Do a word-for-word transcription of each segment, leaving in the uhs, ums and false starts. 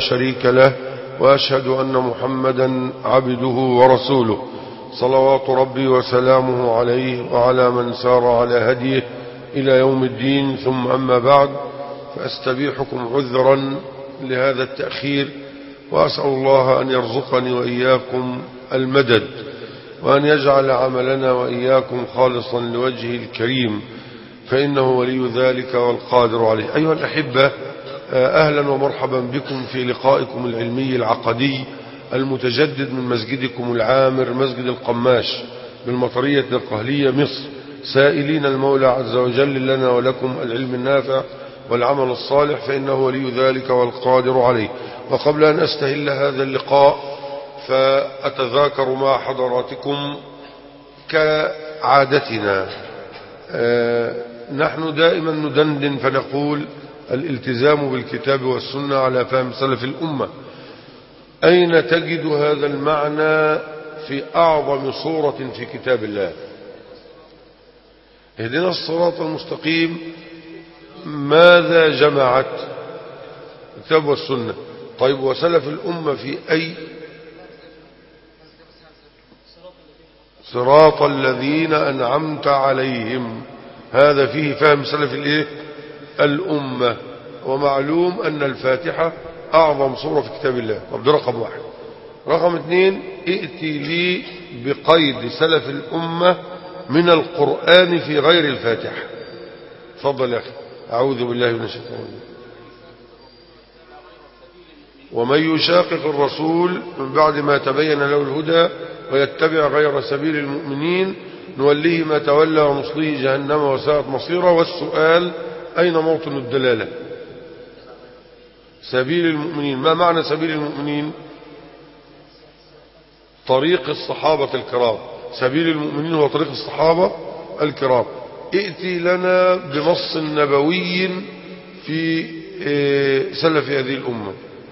شريك له، وأشهد أن محمدا عبده ورسوله صلوات ربي وسلامه عليه وعلى من سار على هديه إلى يوم الدين. ثم أما بعد، فأستبيحكم عذرا لهذا التأخير، وأسأل الله أن يرزقني وإياكم المدد، وأن يجعل عملنا وإياكم خالصا لوجهه الكريم، فإنه ولي ذلك والقادر عليه. أيها الأحبة، أهلا ومرحبا بكم في لقائكم العلمي العقدي المتجدد من مسجدكم العامر مسجد القماش بالمطرية القهلية مصر، سائلين المولى عز وجل لنا ولكم العلم النافع والعمل الصالح، فإنه ولي ذلك والقادر عليه. وقبل أن أستهل هذا اللقاء فأتذاكر مع حضراتكم كعادتنا، آه نحن دائما ندندن فنقول الالتزام بالكتاب والسنة على فهم سلف الأمة. أين تجد هذا المعنى في أعظم صورة في كتاب الله؟ اهدنا الصراط المستقيم ماذا جمعت؟ الكتاب والسنة. طيب وسلف الأمة في أي؟ صراط الذين أنعمت عليهم، هذا فيه فهم سلف الإيه؟ الأمة. ومعلوم أن الفاتحة أعظم صورة في كتاب الله. طب ده رقم واحد. رقم اثنين، ائتي لي بقيد سلف الأمة من القرآن في غير الفاتحة. تفضل يا أخي. أعوذ بالله من الشيطان الرجيم. ومن يشاقق الرسول من بعد ما تبين له الهدى ويتبع غير سبيل المؤمنين نوليه ما تولى ونصليه جهنم وساءت مصيرا. والسؤال أين موطن الدلالة؟ سبيل المؤمنين. ما معنى سبيل المؤمنين؟ طريق الصحابة الكرام. سبيل المؤمنين هو طريق الصحابة الكرام. ائتي لنا بنص نبوي في سلف هذه الأمة.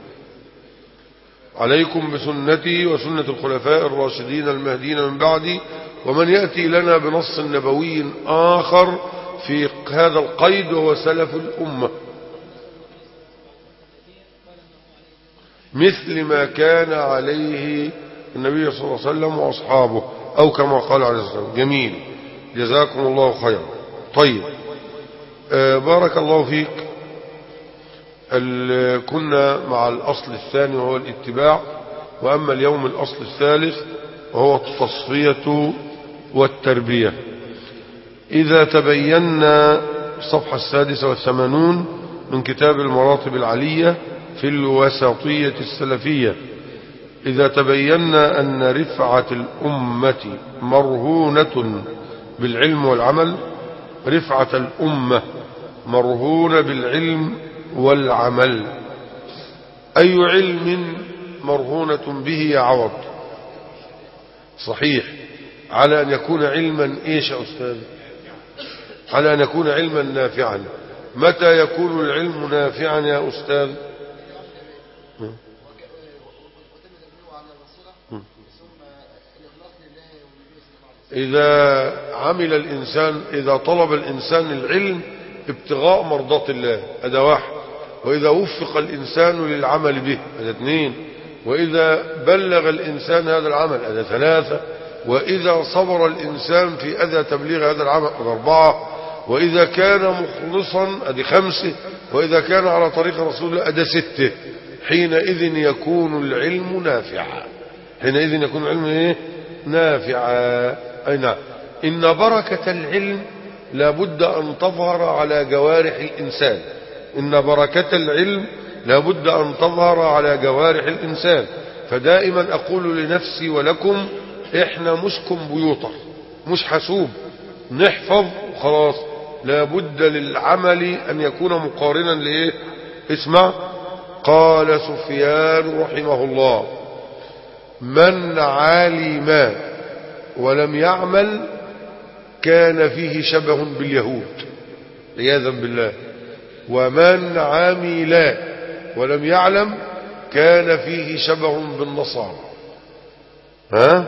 عليكم بسنتي وسنة الخلفاء الراشدين المهديين من بعدي. ومن يأتي لنا بنص نبوي آخر في هذا القيد وهو سلف الأمة، مثل ما كان عليه النبي صلى الله عليه وسلم وأصحابه، أو كما قال عليه الصلاة والسلام. جميل، جزاكم الله خيرا. طيب، آه بارك الله فيك. كنا مع الأصل الثاني وهو الاتباع، وأما اليوم الأصل الثالث وهو التصفية والتربية. إذا تبينا الصفحة السادسة والثمانون من كتاب المراتب العلية في الوسطية السلفية، إذا تبينا أن رفعة الأمة مرهونة بالعلم والعمل. رفعة الأمة مرهونة بالعلم والعمل. أي علم مرهونة به يا عوض؟ صحيح، على أن يكون علما إيش يا أستاذ؟ على أن يكون علما نافعا. متى يكون العلم نافعا يا أستاذ؟ إذا عمل الإنسان، إذا طلب الإنسان العلم ابتغاء مرضات الله، هذا واحد. وإذا وفق الإنسان للعمل به، هذا اثنين. وإذا بلغ الإنسان هذا العمل، هذا ثلاثة. وإذا صبر الإنسان في أذى تبليغ هذا العمل، هذا أربعة. وإذا كان مخلصا، هذه خمسة. وإذا كان على طريق رسول الله، هذا ستة. حينئذ يكون العلم نافعا. حينئذ يكون العلم إيه؟ نافعا. أي نعم. إن بركة العلم لابد أن تظهر على جوارح الإنسان. إن بركة العلم لابد أن تظهر على جوارح الإنسان. فدائما أقول لنفسي ولكم، إحنا مش كمبيوتر، مش حاسوب نحفظ وخلاص. لابد للعمل أن يكون مقارنا لإيه؟ اسمع، قال سفيان رحمه الله: من علم ولم يعمل كان فيه شبه باليهود عياذا بالله، ومن عمل ولم يعلم كان فيه شبه بالنصارى. ها؟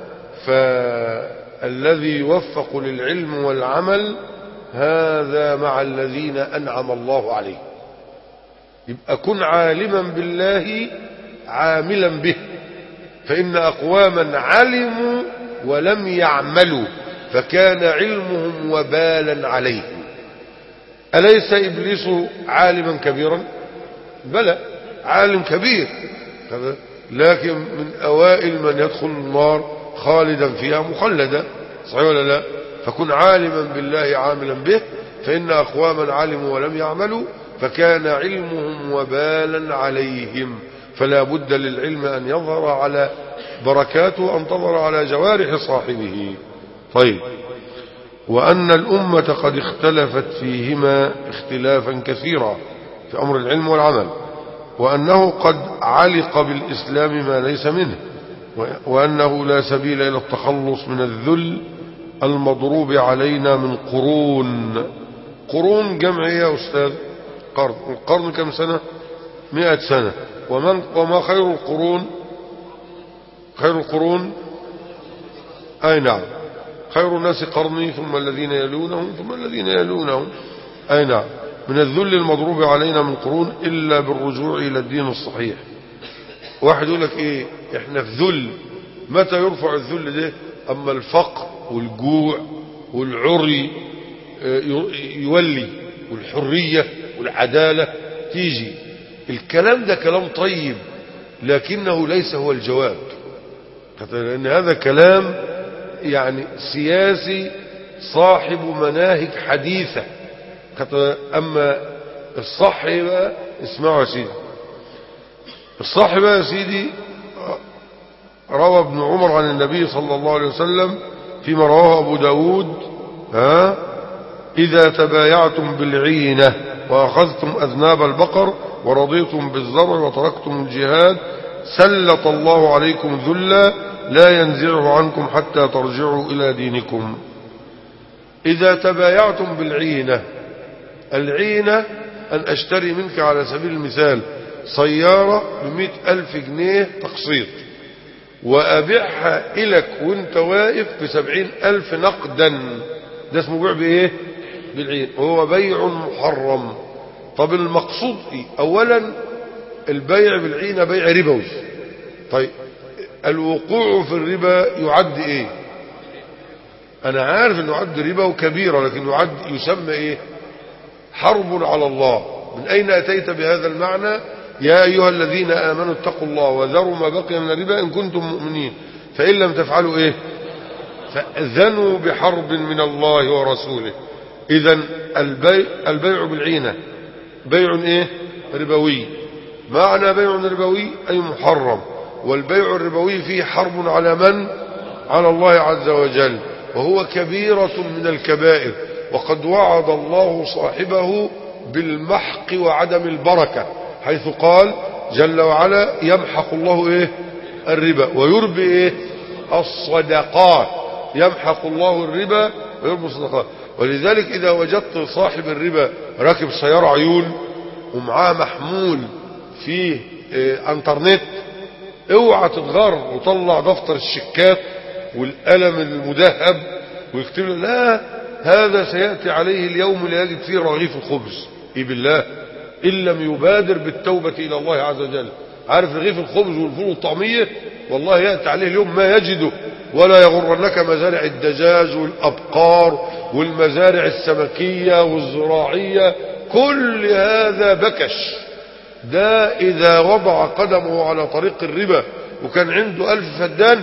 فالذي يوفق للعلم والعمل هذا مع الذين أنعم الله عليه. يبقى كن عالما بالله عاملا به، فإن أقواما علموا ولم يعملوا فكان علمهم وبالا عليهم. أليس إبليس عالما كبيرا؟ بلى عالم كبير، لكن من أوائل من يدخل النار خالدا فيها مخلدا، صحيح ولا لا؟ فكن عالما بالله عاملا به، فإن أقواما علموا ولم يعملوا فكان علمهم وبالا عليهم. فلا بد للعلم أن يظهر على بركاته، أن تظهر على جوارح صاحبه. طيب، وأن الأمة قد اختلفت فيهما اختلافا كثيرا في أمر العلم والعمل، وأنه قد علق بالإسلام ما ليس منه، وأنه لا سبيل إلى التخلص من الذل المضروب علينا من قرون. قرون جمع يا أستاذ؟ قرن. القرن كم سنة؟ مئة سنة. ومن وما خير القرون؟ خير القرون أي نعم، خير الناس قرني ثم الذين يلونهم ثم الذين يلونهم. أي نعم، من الذل المضروب علينا من قرون إلا بالرجوع إلى الدين الصحيح. واحد يقول لك إيه، إحنا في ذل. متى يرفع الذل ده؟ أما الفقر والجوع والعري يولي، والحرية والعدالة تيجي. الكلام ده كلام طيب، لكنه ليس هو الجواب، لأن هذا كلام يعني سياسي صاحب مناهج حديثة. أما الصح بقى، اسمعوا يا سيدي، الصح بقى يا سيدي، روى ابن عمر عن النبي صلى الله عليه وسلم فيما رواه أبو داود: ها إذا تبايعتم بالعينة وأخذتم أذناب البقر ورضيتم بالزرع وتركتم الجهاد سلط الله عليكم ذلا لا ينزعه عنكم حتى ترجعوا إلى دينكم. إذا تبايعتم بالعينة، العينة أن أشتري منك على سبيل المثال سيارة بمئة ألف جنيه تقسيط، وأبيعها إلك وانت واقف بسبعين ألف نقدا، ده اسمه بيع بإيه؟ بالعين، وهو بيع محرم. طب المقصود إيه؟ أولا البيع بالعينة بيع ربوي. طيب الوقوع في الربا يعد إيه؟ أنا عارف أنه يعد ربا وكبيرة، لكن يعد يسمى إيه؟ حرب على الله. من أين أتيت بهذا المعنى؟ يا أيها الذين آمنوا اتقوا الله وذروا ما بقي من الربا إن كنتم مؤمنين، فإن لم تفعلوا إيه؟ فأذنوا بحرب من الله ورسوله. إذن البيع, البيع بالعينة بيع إيه؟ ربوي. معنى بيع ربوي أي محرم، والبيع الربوي فيه حرب على من؟ على الله عز وجل، وهو كبيرة من الكبائر، وقد وعد الله صاحبه بالمحق وعدم البركة، حيث قال جل وعلا: يمحق الله إيه؟ الربا ويربي إيه؟ الصدقات. يمحق الله الربا ويربي الصدقات. ولذلك إذا وجدت صاحب الربا راكب سيارة عيون ومعاه محمول فيه إيه؟ انترنت، اوعى تتغر وطلع دفتر الشيكات والقلم المذهب ويكتب له: لا، هذا سيأتي عليه اليوم لا يجد فيه رغيف الخبز. إيه بالله؟ إن لم يبادر بالتوبة إلى الله عز وجل. عارف رغيف الخبز والفول والطعمية؟ والله يأتي عليه اليوم ما يجده. ولا يغرنك مزارع الدجاج والأبقار والمزارع السمكية والزراعية، كل هذا بكش. ده إذا وضع قدمه على طريق الربا وكان عنده ألف فدان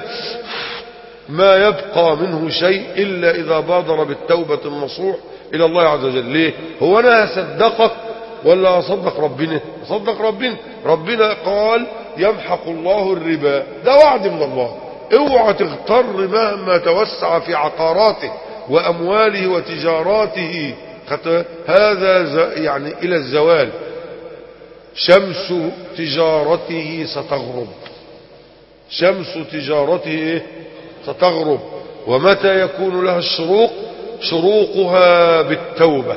ما يبقى منه شيء إلا إذا بادر بالتوبة النصوح إلى الله عز وجل. ليه؟ هو أنا أصدقك ولا أصدق ربنا؟ أصدق ربنا. ربنا قال: يمحق الله الربا، ده وعد من الله. اوعى تغتر مهما توسع في عقاراته وأمواله وتجاراته، هذا يعني إلى الزوال. شمس تجارته ستغرب، شمس تجارته ستغرب. ومتى يكون لها الشروق؟ شروقها بالتوبة.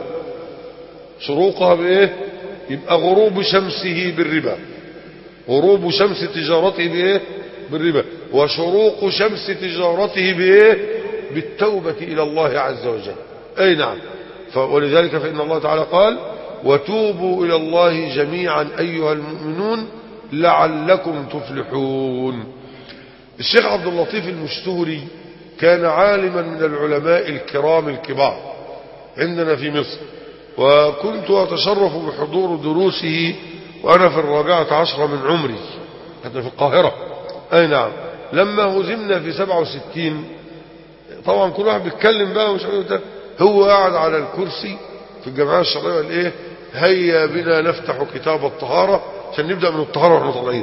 شروقها بإيه؟ يبقى غروب شمسه بالربا، غروب شمس تجارته بإيه؟ بالربا. وشروق شمس تجارته بإيه؟ بالتوبة إلى الله عز وجل. أي نعم. ولذلك فإن الله تعالى قال: وتوبوا إلى الله جميعا أيها المؤمنون لعلكم تفلحون. الشيخ عبد اللطيف المشتوري كان عالما من العلماء الكرام الكبار عندنا في مصر، وكنت أتشرف بحضور دروسه وأنا في الرابعة عشرة من عمري، حتى في القاهرة. أي نعم. لما هزمنا في سبعة وستين، طبعا كل واحد بيتكلم بقى ومش عارف، هو قاعد على الكرسي في الجمعية الشرعية قال ايه، هيا بنا نفتح كتاب الطهارة عشان نبدأ من الطهارة واحنا طالعين.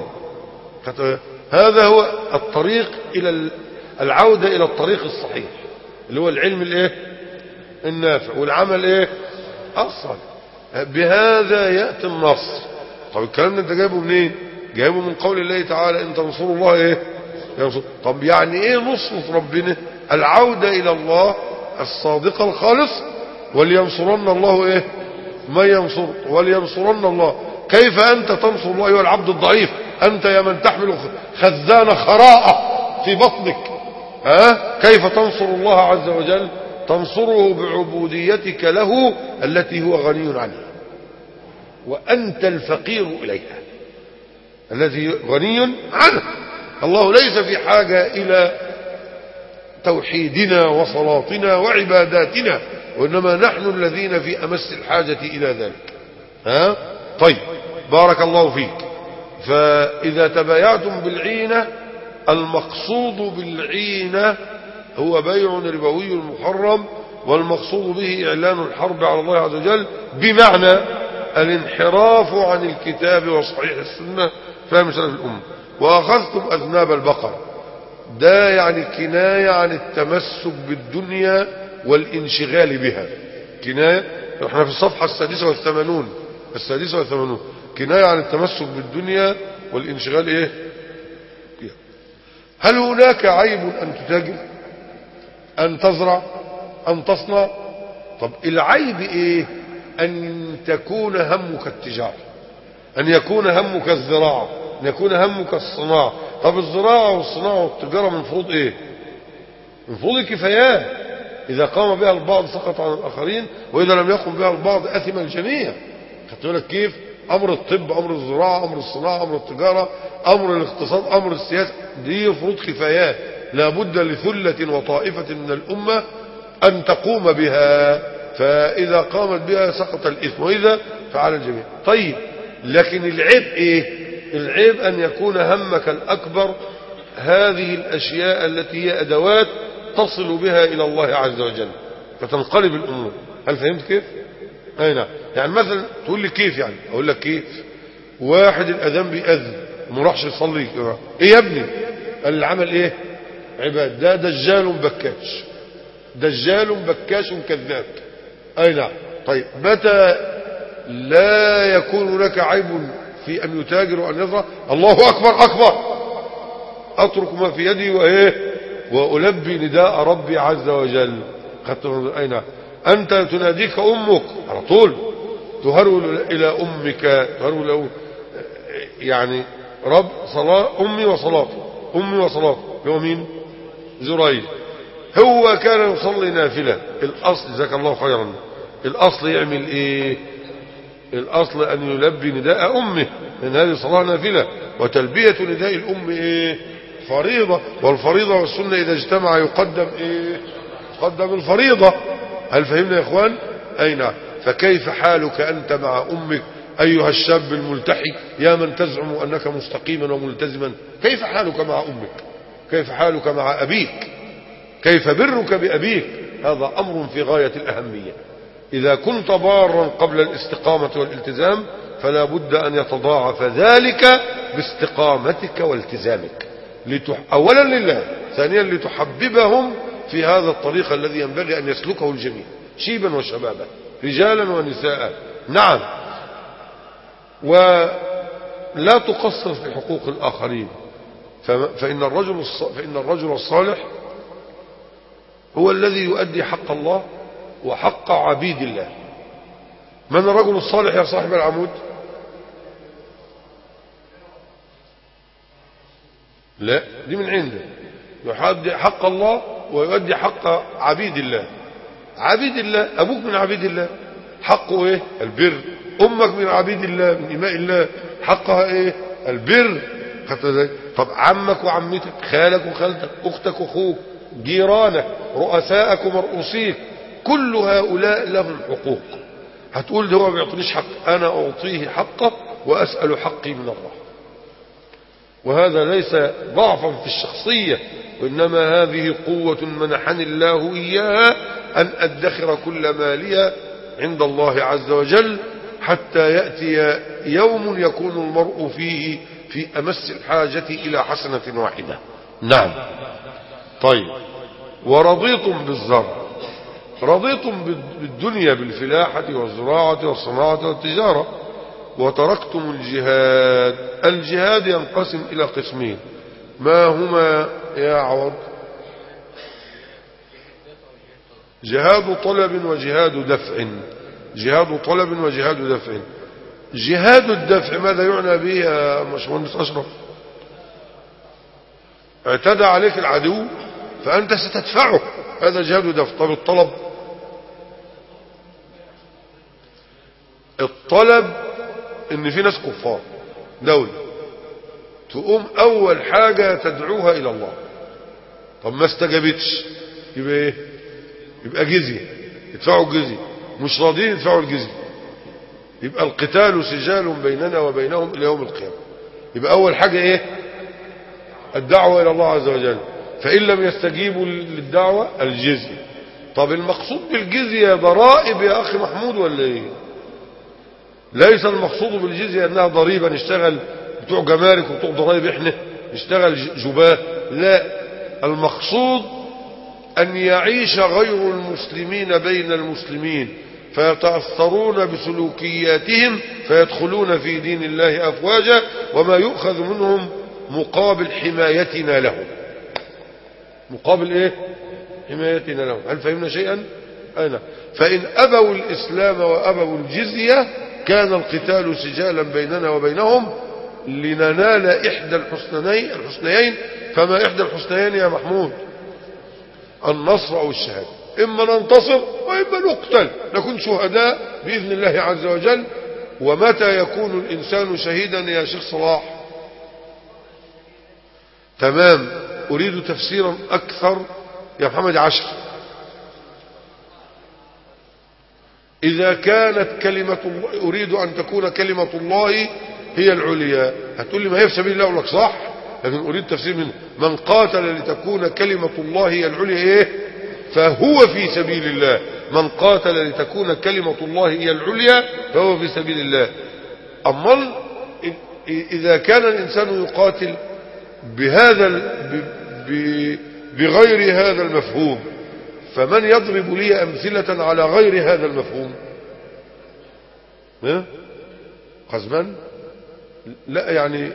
هذا هو الطريق إلى العودة إلى الطريق الصحيح، اللي هو العلم الايه النافع والعمل ايه الصالح. بهذا يأتي النصر. طب الكلام ده انت جايبه منين؟ جايبه من قول الله تعالى ان تنصروا الله ايه ينصر. طب يعني ايه نصرة ربنا؟ العودة الى الله الصادقة الخالص، ولينصرن الله ايه ما ينصر، ولينصرن الله. كيف انت تنصر الله ايها العبد الضعيف؟ انت يا من تحمل خزان خراءة في بطنك، ها؟ كيف تنصر الله عز وجل؟ تنصره بعبوديتك له التي هو غني عنها، وأنت الفقير إليها الذي غني عنه. الله ليس في حاجة إلى توحيدنا وصلاتنا وعباداتنا، وإنما نحن الذين في أمس الحاجة إلى ذلك. ها؟ طيب، بارك الله فيك. فإذا تبايعتم بالعينة، المقصود بالعينة هو بيع ربوي محرم، والمقصود به إعلان الحرب على الله عز وجل، بمعنى الانحراف عن الكتاب وصحيح السنة فهم سلف الأمة. وأخذتم أذناب البقر، ده يعني كناية عن التمسك بالدنيا والانشغال بها. كناية، احنا في الصفحة السادسة والثمانون السادسة والثمانون كناية عن التمسك بالدنيا والانشغال ايه. هل هناك عيب أن تتاجر، أن تزرع، أن تصنع؟ طب العيب ايه؟ أن تكون همك التجارة، أن يكون همك الزراعة، أن يكون همك الصناعة. طب الزراعة والصناعة والتجارة من فروض ايه؟ من فروض الكفايات. إذا قام بها البعض سقط عن الآخرين، وإذا لم يقم بها البعض أثم الجميع. خدت بالك كيف؟ أمر الطب، أمر الزراعة، أمر الصناعة، أمر التجارة، أمر الاقتصاد، أمر السياسة، دي فروض كفايات لا بد لثلة وطائفة من الأمة أن تقوم بها، فإذا قامت بها سقط الإثم، وإذا فعل الجميع. طيب، لكن العيب إيه؟ العيب أن يكون همك الأكبر هذه الأشياء التي هي أدوات تصل بها إلى الله عز وجل، فتنقلب الأمور. هل فهمت كيف؟ أي نعم. يعني مثلا تقول لي كيف؟ يعني أقول لك كيف. واحد الأذان بيأذن وما راحش يصلي، إيه يا ابني؟ قال العمل إيه؟ عباد. ده دجال بكاش، دجال بكاش كذاب. أي نعم. طيب، متى لا يكون لك عيب في أن يتاجر وأن يزرع؟ الله أكبر أكبر، أترك ما في يدي وإيه وألبي نداء ربي عز وجل. أي نعم. أنت تناديك أمك على طول، تهرول إلى أمك، تهرول له يعني رب صلاة أمي وصلاتي، أمي وصلاتي. هو مين؟ زريج. هو كان يصلي نافلة. الأصل جزاك الله خيرا، الأصل يعمل إيه؟ الأصل أن يلبي نداء أمه، لأن هذه صلاة نافلة، وتلبية نداء الأم إيه؟ فريضة. والفريضة والسنة إذا اجتمع يقدم إيه؟ يقدم الفريضة. هل فهمنا يا إخوان؟ أي نعم. فكيف حالك أنت مع أمك أيها الشاب الملتحي، يا من تزعم أنك مستقيما وملتزما؟ كيف حالك مع أمك؟ كيف حالك مع أبيك؟ كيف برك بأبيك؟ هذا أمر في غاية الأهمية. إذا كنت بارا قبل الاستقامة والالتزام، فلا بد أن يتضاعف ذلك باستقامتك والتزامك، لتح... أولا لله، ثانيا لتحببهم في هذا الطريق الذي ينبغي أن يسلكه الجميع، شيبا وشبابا، رجالا ونساء. نعم. ولا تقصر في حقوق الآخرين، فإن الرجل فإن الرجل الصالح هو الذي يؤدي حق الله وحق عبيد الله. من الرجل الصالح يا صاحب العمود؟ لا، دي من عنده. يؤدي حق الله ويؤدي حق عبيد الله. عبيد الله، أبوك من عبيد الله، حقه إيه؟ البر أمك من عبيد الله من إماء الله حقها إيه؟ البر. طب عمك وعمتك، خالك وخالتك، أختك وأخوك، جيرانك، رؤسائك ومرؤوسيك، كل هؤلاء لهم حقوق. هتقول ده هو ما بيعطينيش حق، أنا أعطيه حقه وأسأل حقي من الله. وهذا ليس ضعفا في الشخصية، وإنما هذه قوة منحني الله إياها أن أدخر كل مالي عند الله عز وجل حتى يأتي يوم يكون المرء فيه في أمس الحاجة إلى حسنة واحدة. نعم. طيب، ورضيتم بالزرع، رضيتم بالدنيا بالفلاحة والزراعة والصناعة والتجارة، وتركتم الجهاد. الجهاد ينقسم إلى قسمين، ما هما يا عوض؟ جهاد طلب وجهاد دفع. جهاد طلب وجهاد دفع. جهاد الدفع ماذا يعنى به يا باشمهندس أشرف؟ اعتدى عليك العدو فأنت ستدفعه، هذا جهاد دفع. طب الطلب؟ الطلب ان في ناس كفار دولة تقوم اول حاجة تدعوها الى الله، طب ما استجابتش يبقى ايه؟ يبقى جزية، يدفعوا الجزية. مش راضين يدفعوا الجزية، يبقى القتال سجال بيننا وبينهم الى يوم القيامة. يبقى اول حاجة ايه؟ الدعوة الى الله عز وجل. فان لم يستجيبوا للدعوة الجزية. طب المقصود بالجزية ضرائب يا اخي محمود ولا ايه؟ ليس المقصود بالجزية انها ضريبة نشتغل بتوع جمارك وبتوع ضرائب احنا نشتغل جباه، لا، المقصود ان يعيش غير المسلمين بين المسلمين فيتأثرون بسلوكياتهم فيدخلون في دين الله أفواجا، وما يؤخذ منهم مقابل حمايتنا لهم. مقابل ايه؟ حمايتنا لهم. هل فهمنا شيئا؟ أين؟ فإن أبوا الإسلام وأبوا الجزية كان القتال سجالا بيننا وبينهم لننال إحدى الحسنيين الحسنيين فما إحدى الحسنيين يا محمود؟ النصر أو الشهادة. إما ننتصر وإما نقتل، نكون شهداء بإذن الله عز وجل. ومتى يكون الإنسان شهيدا يا شيخ صلاح؟ تمام. أريد تفسيرا أكثر يا محمد عشر. إذا كانت كلمة الله، أريد أن تكون كلمة الله هي العليا. هتقول لي ما هي في سبيل الله، أقول لك صح، لكن أريد تفسير منه. من قاتل لتكون كلمة الله هي العليا إيه؟ فهو في سبيل الله. من قاتل لتكون كلمة الله هي العليا فهو في سبيل الله. أما إذا كان الإنسان يقاتل بهذا بغير هذا المفهوم، فمن يضرب لي أمثلة على غير هذا المفهوم؟ ها؟ قزمان؟ لا، يعني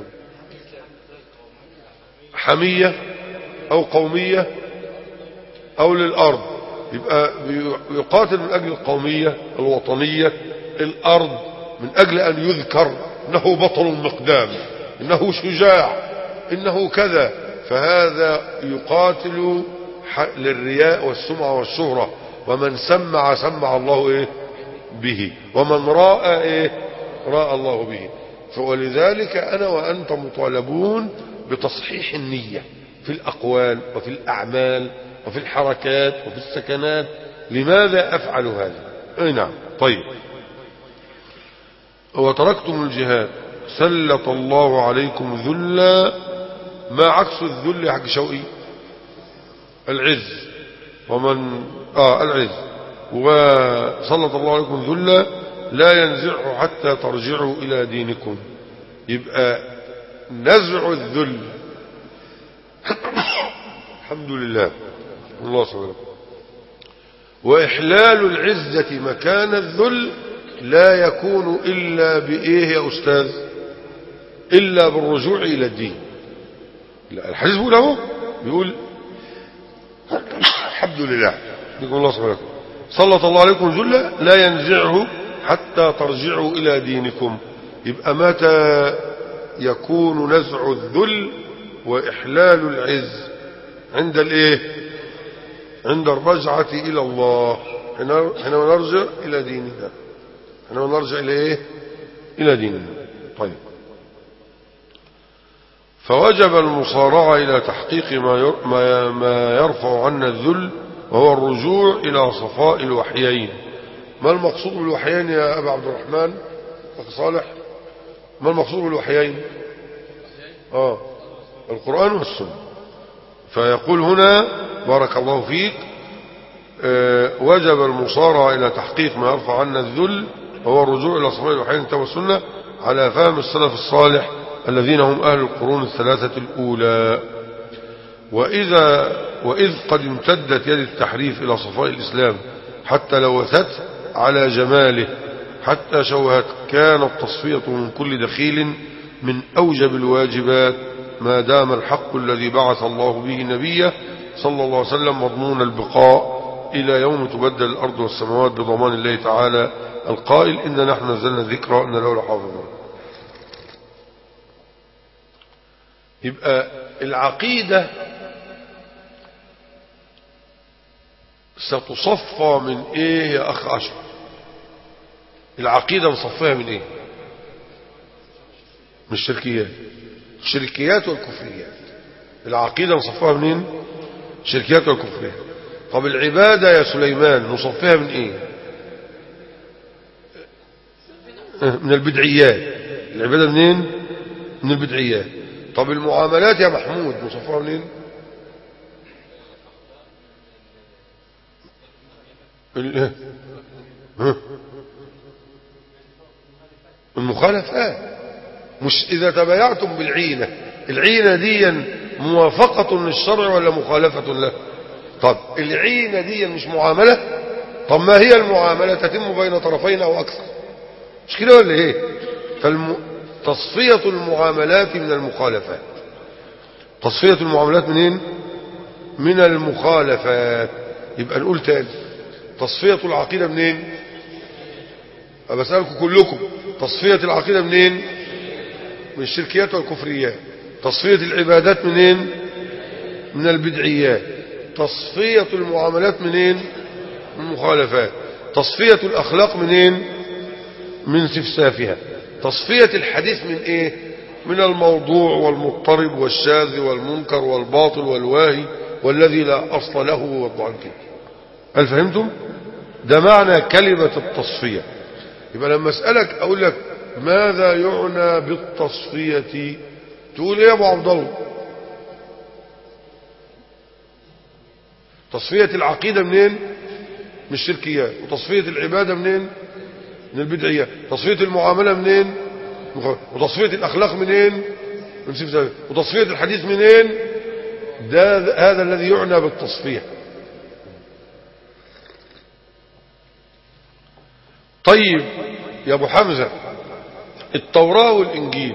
حمية أو قومية أو للأرض. يبقى يقاتل من أجل القومية الوطنية، الأرض من أجل أن يذكر إنه بطل مقدام، إنه شجاع، إنه كذا. فهذا يقاتل للرياء والسمعة والشهرة. ومن سمع سمع الله إيه به، ومن راى إيه راى الله به. ولذلك أنا وأنت مطالبون بتصحيح النية في الأقوال وفي الأعمال وفي الحركات وفي السكنات. لماذا أفعل هذا؟ أي نعم. طيب، وتركتم الجهاد سلط الله عليكم ذلا. ما عكس الذل يا حاج شوقي؟ العز. ومن آه العز. وسلط الله عليكم ذلا لا ينزعه حتى ترجعوا إلى دينكم. يبقى نزع الذل الحمد لله الله سبحانه. وإحلال العزة مكان الذل لا يكون إلا بإيه يا أستاذ؟ إلا بالرجوع إلى الدين. الحديث بيقول اهو، بيقول الحمد لله يقول الله سبحانه سلط الله عليكم ذلا لا ينزعه حتى ترجعوا إلى دينكم. يبقى متى يكون نزع الذل وإحلال العز؟ عند الايه؟ عند الرجعة إلى الله، حين نرجع إلى ديننا. إنما نرجع إلى إيه؟ إلى ديننا. طيب، فوجب المصارعة إلى تحقيق ما ما يرفع عنا الذل، وهو الرجوع إلى صفاء الوحيين. ما المقصود بالوحيين يا أبا عبد الرحمن أخي صالح؟ ما المقصود بالوحيين؟ آه القرآن والسنة. فيقول هنا بارك الله فيك آه وجب المصارعة إلى تحقيق ما يرفع عنا الذل، وهو الرجوع إلى صفاء الوحيين الكتاب والسنة على فهم السلف الصالح الذين هم أهل القرون الثلاثة الأولى. وإذا وإذ قد امتدت يد التحريف إلى صفاء الإسلام حتى لوثت على جماله حتى شوهت، كانت تصفية من كل دخيل من أوجب الواجبات ما دام الحق الذي بعث الله به نبيه صلى الله عليه وسلم مضمون البقاء إلى يوم تبدل الأرض والسماوات بضمان الله تعالى القائل إن نحن نزلنا الذكر وإن له لحافظون. يبقى العقيدة ستصفى من ايه يا اخ اشرف؟ العقيدة نصفيها من ايه؟ من الشركيات، الشركيات والكفريات. العقيدة نصفيها منين؟ الشركيات والكفريات. طب العبادة يا سليمان نصفيها من ايه؟ من البدعيات. العبادة منين؟ من البدعيات. طب المعاملات يا محمود نصفيها منين؟ المخالفات. مش إذا تبايعتم بالعينة، العينة دي موافقة للشرع ولا مخالفة له؟ طب العينة دي مش معاملة؟ طب ما هي المعاملة؟ تتم بين طرفين أو أكثر، مش كده ولا إيه؟ فتصفية المعاملات من المخالفات. تصفية المعاملات منين؟ من المخالفات. يبقى نقول تاني، تصفية العقيدة منين؟ أبسألكم كلكم، تصفية العقيدة منين؟ من الشركيات والكفريات. تصفية العبادات منين؟ من البدعيات. تصفية المعاملات منين؟ من المخالفات. تصفية الأخلاق منين؟ من سفسافها. تصفية الحديث من إيه؟ من الموضوع والمضطرب والشاذ والمنكر والباطل والواهي والذي لا أصل له والضعيف. هل فهمتم؟ ده معنى كلمة التصفية. يبقى لما أسألك أقول لك ماذا يعنى بالتصفية، تقول إيه يا أبو عبد الله؟ تصفية العقيدة منين؟ من الشركيات. وتصفية العبادة منين؟ من البدعيات. تصفية المعاملة منين؟ وتصفية الأخلاق منين؟ من سفسافة. وتصفية الحديث منين؟ ده هذا الذي يعنى بالتصفية. طيب يا ابو حمزة، التوراة والإنجيل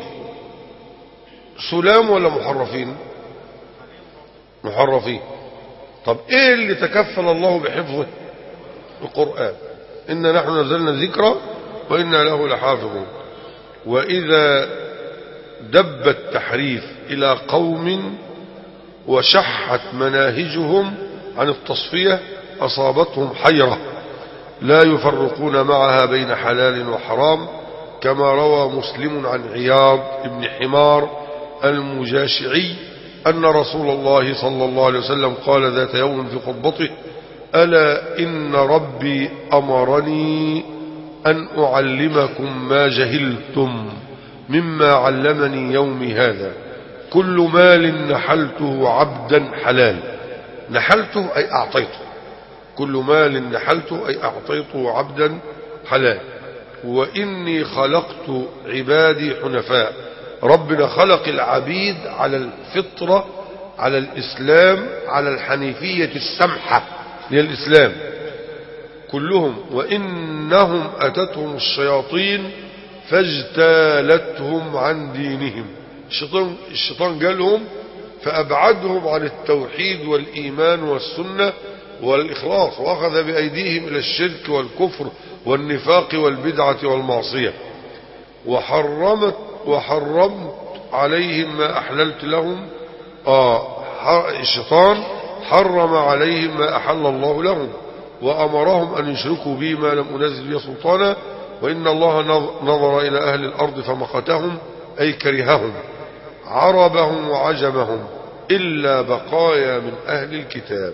سلام ولا محرفين؟ محرفين. طب ايه اللي تكفل الله بحفظه؟ القرآن. إن نحن نزلنا الذكر وإنا له لحافظون. وإذا دب التحريف إلى قوم وشحت مناهجهم عن التصفية أصابتهم حيرة لا يفرقون معها بين حلال وحرام، كما روى مسلم عن عياض بن حمار المجاشعي أن رسول الله صلى الله عليه وسلم قال ذات يوم في خطبته: ألا إن ربي أمرني أن أعلمكم ما جهلتم مما علمني يومي هذا، كل مال نحلته عبدا حلال. نحلته أي أعطيته، كل مال نحلته أي أعطيته عبدا حلال. وإني خلقت عبادي حنفاء. ربنا خلق العبيد على الفطرة، على الإسلام، على الحنيفية السمحة للإسلام كلهم. وإنهم أتتهم الشياطين فاجتالتهم عن دينهم. الشيطان, الشيطان جالهم فأبعدهم عن التوحيد والإيمان والسنة والإخلاص، وأخذ بأيديهم إلى الشرك والكفر والنفاق والبدعة والمعصية. وحرمت وحرمت عليهم ما أحللت لهم. آه الشيطان حرم عليهم ما أحل الله لهم، وأمرهم أن يشركوا به ما لم أنزل به سلطانا، وإن الله نظر إلى أهل الأرض فمقتهم أي كرههم عربهم وعجمهم إلا بقايا من أهل الكتاب.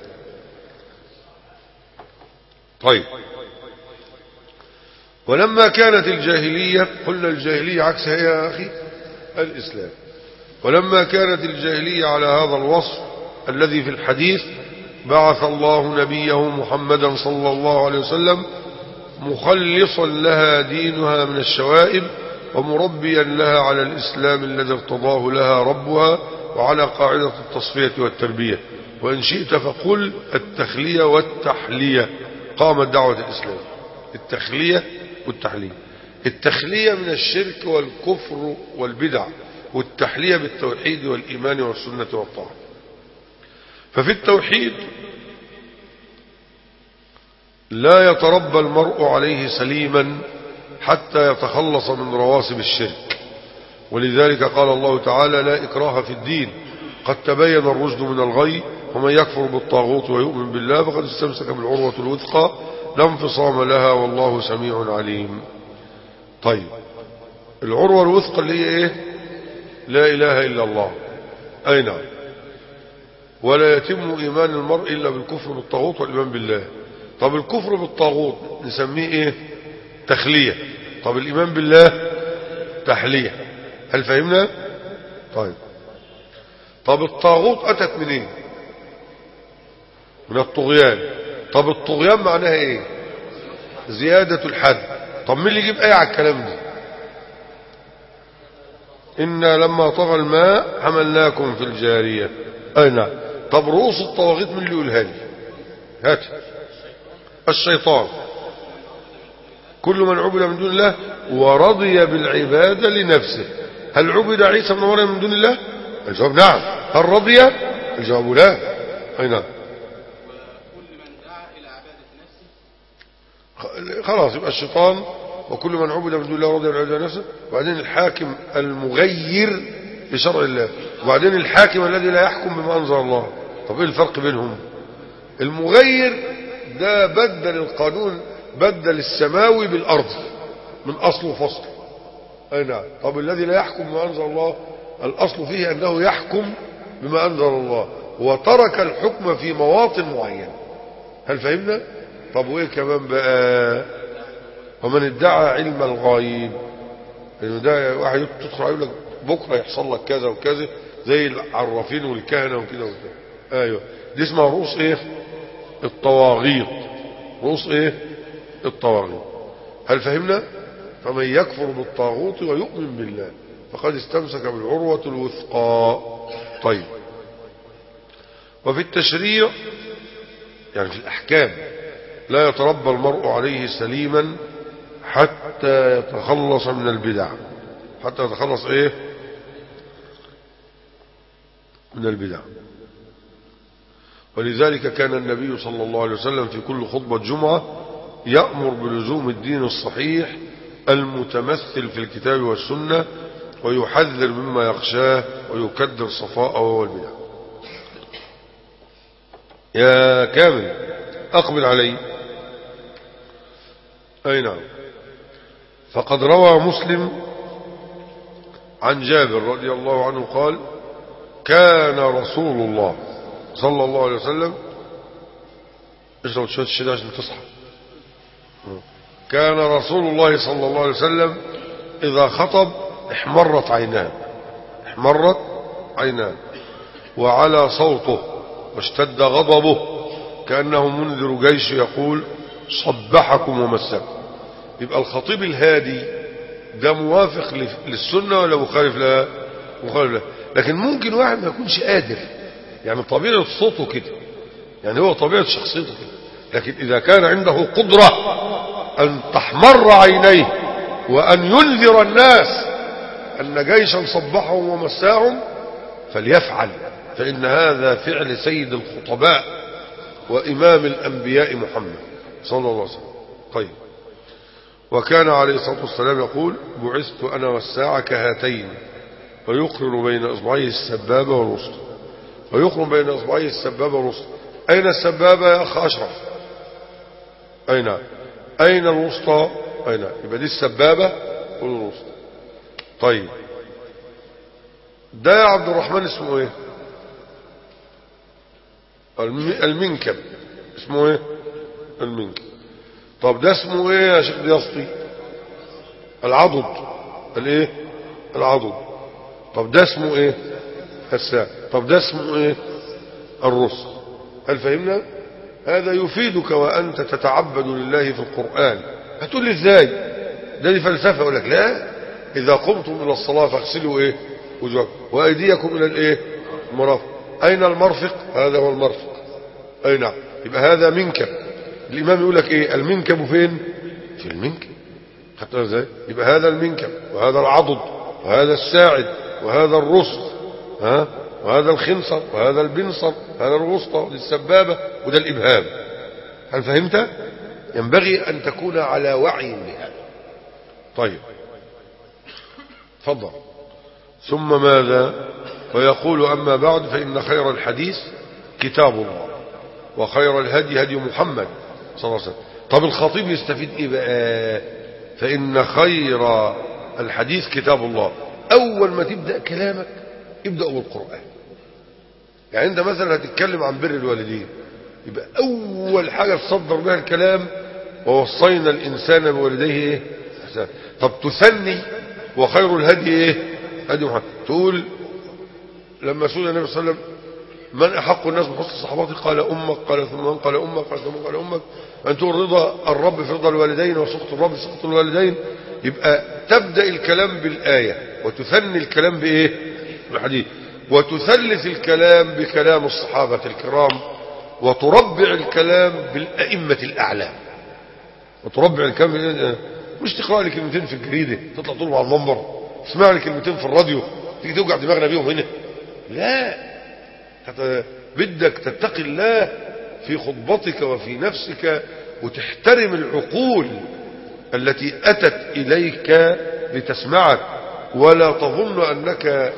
طيب، ولما كانت الجاهلية، قلنا الجاهلية عكسها يا أخي الإسلام، ولما كانت الجاهلية على هذا الوصف الذي في الحديث بعث الله نبيه محمدا صلى الله عليه وسلم مخلصا لها دينها من الشوائب ومربيا لها على الإسلام الذي ارتضاه لها ربها وعلى قاعدة التصفية والتربية، وإن شئت فقل التخلية والتحلية، قامت دعوة الإسلام. التخلية والتحلية، التخلية من الشرك والكفر والبدع، والتحلية بالتوحيد والإيمان والسنة والطاعة. ففي التوحيد لا يتربى المرء عليه سليما حتى يتخلص من رواسب الشرك، ولذلك قال الله تعالى لا إكراه في الدين قد تبين الرشد من الغي ومن يكفر بالطاغوت ويؤمن بالله فقد استمسك بالعروة الوثقى لا انفصام لها والله سميع عليم. طيب، العروة الوثقى اللي هي ايه؟ لا إله إلا الله، أي نعم. ولا يتم إيمان المرء إلا بالكفر بالطاغوت والإيمان بالله. طب الكفر بالطاغوت نسميه ايه؟ تخلية. طب الإيمان بالله تحلية. هل فهمنا؟ طيب، طب الطاغوت أتت منين؟ من الطغيان. طب الطغيان معناها ايه؟ زيادة الحد. طب مين اللي يجيب ايه على الكلام ده؟ إنا لما طغى الماء حملناكم في الجارية. اي نعم. طب رؤوس الطواغيت من اللي يقولها لي؟ هات. الشيطان، كل من عبد من دون الله ورضي بالعبادة لنفسه. هل عبد عيسى بن مريم من دون الله؟ الجواب نعم. هل رضي؟ الجواب لا. اي نعم. خلاص، يبقى الشيطان وكل من عبد من دون الله رضي بالعبادة لنفسه، وبعدين الحاكم المغير لشرع الله، وبعدين الحاكم الذي لا يحكم بما أنزل الله. طب ايه الفرق بينهم؟ المغير ده بدل القانون، بدل السماوي بالأرض من أصل وفصل. أي نعم. طب الذي لا يحكم بما أنزل الله الأصل فيه أنه يحكم بما أنزل الله وترك الحكم في مواطن معينة. هل فهمنا؟ طب وإيه كمان بقى؟ ومن ادعى علم الغيب، يعني ده واحد تدخل يقول لك بكرة يحصل لك كذا وكذا زي العرافين والكهنة وكذا وكذا. أيوه، دي اسمها رؤوس إيه؟ الطواغيت. رؤوس إيه؟ الطواغيت. هل فهمنا؟ فمن يكفر بالطاغوت ويؤمن بالله فقد استمسك بالعروة الوثقى. طيب، وفي التشريع يعني في الأحكام لا يتربى المرء عليه سليما حتى يتخلص من البدع. حتى يتخلص ايه؟ من البدع. ولذلك كان النبي صلى الله عليه وسلم في كل خطبة جمعة يأمر بلزوم الدين الصحيح المتمثل في الكتاب والسنة ويحذر مما يخشاه ويكدر صفاءه وهو البدع. يا كامل أقبل علي. أي نعم. فقد روى مسلم عن جابر رضي الله عنه قال كان رسول الله صلى الله عليه وسلم، اشرب شوية الشدة عشان تصحى. كان رسول الله صلى الله عليه وسلم إذا خطب احمرت عيناه احمرت عيناه وعلى صوته واشتد غضبه كأنه منذر جيش يقول صبحكم ومسكم. يبقى الخطيب الهادي ده موافق للسنة ولا مخالف لها؟ مخالف لها. لكن ممكن واحد ما يكونش قادر، يعني طبيعة صوته كده، يعني هو طبيعة شخصيته كده، لكن إذا كان عنده قدرة أن تحمر عينيه وأن ينذر الناس أن جيشا صبحهم ومساهم فليفعل، فإن هذا فعل سيد الخطباء وإمام الأنبياء محمد صلى الله عليه وسلم. طيب، وكان عليه الصلاة والسلام يقول بعثت أنا والساعة كهاتين، ويقرن بين إصبعيه السبابة والوسطى، ويقرن بين إصبعيه السبابة والوسطى. أين السبابة يا أخ أشرف؟ أين أين الوسطى؟ اي نعم، يبقى دي السبابة والوسطى. طيب ده يا عبد الرحمن اسمه ايه؟ المنكب، اسمه ايه؟ المنكب. طب ده اسمه ايه يا شيخ دياسطي؟ العضد. الايه؟ العضد. طب ده اسمه ايه؟ الساعد. طب ده اسمه ايه؟ الرسل. هل فهمنا؟ هذا يفيدك وانت تتعبد لله في القرآن. هتقول لي ازاي؟ ده دي فلسفة. اقول لك لا، اذا قمتم الى الصلاة فاغسلوا ايه؟ وجوهكم وايديكم الى الايه؟ المرافق. اين المرفق؟ هذا هو المرفق. اي نعم. يبقى هذا منكب. الامام يقول لك ايه؟ المنكب فين؟ في المنكب. حتى ازاي؟ يبقى هذا المنكب وهذا العضد وهذا الساعد وهذا الرسل، ها، وهذا الخنصر وهذا البنصر، هذا الوسطى ودي السبابة وده الإبهام. هل فهمت؟ ينبغي أن تكون على وعي بهذا. طيب تفضل. ثم ماذا؟ ويقول أما بعد فإن خير الحديث كتاب الله وخير الهدي هدي محمد صلى الله عليه وسلم. طب الخطيب يستفيد إيه بقى؟ فإن خير الحديث كتاب الله. أول ما تبدأ كلامك ابدأ بالقرآن. يعني أنت مثلا هتتكلم عن بر الوالدين، يبقى أول حاجة تصدر بها الكلام ووصينا الإنسان بوالديه إيه؟ إحسانا. طب تثني وخير الهدي إيه؟ هدي محمد. تقول لما سئل النبي صلى الله عليه وسلم من أحق الناس بحسن صحابتي؟ قال أمك، قال ثم من؟ قال أمك، قال ثم قال أمك. أن تقول رضا الرب في رضا الوالدين وسخط الرب في سخط الوالدين. يبقى تبدأ الكلام بالآية وتثني الكلام بإيه؟ بالحديث، وتثلث الكلام بكلام الصحابة الكرام، وتربع الكلام بالأئمة الأعلام، وتربع الكلام. مش تقرأ لي كلمتين في الجريدة تطلع طول على المنبر، تسمع لي كلمتين في الراديو تيجي توجع دماغنا بيهم هنا. لا، بدك تتقي الله في خطبتك وفي نفسك وتحترم العقول التي أتت إليك لتسمعك، ولا تظن أنك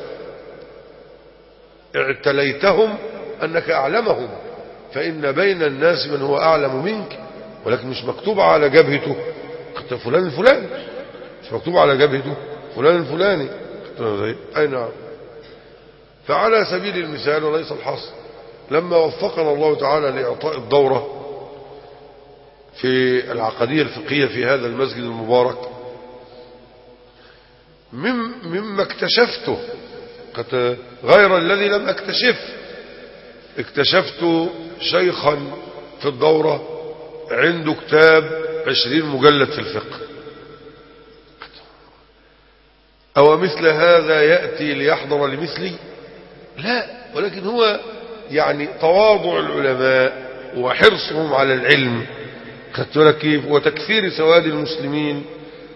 اعتليتهم أنك أعلمهم، فإن بين الناس من هو أعلم منك، ولكن مش مكتوب على جبهته فلان الفلاني، مش مكتوب على جبهته فلان الفلاني. أي نعم. فعلى سبيل المثال وليس الحصر، لما وفقنا الله تعالى لإعطاء الدورة في العقدية الفقهية في هذا المسجد المبارك، مما اكتشفته غير الذي لم اكتشف، اكتشفت شيخا في الدورة عنده كتاب عشرين مجلد في الفقه. أو مثل هذا يأتي ليحضر لمثلي؟ لا، ولكن هو يعني تواضع العلماء وحرصهم على العلم، خدت بالك كيف، وتكثير سواد المسلمين،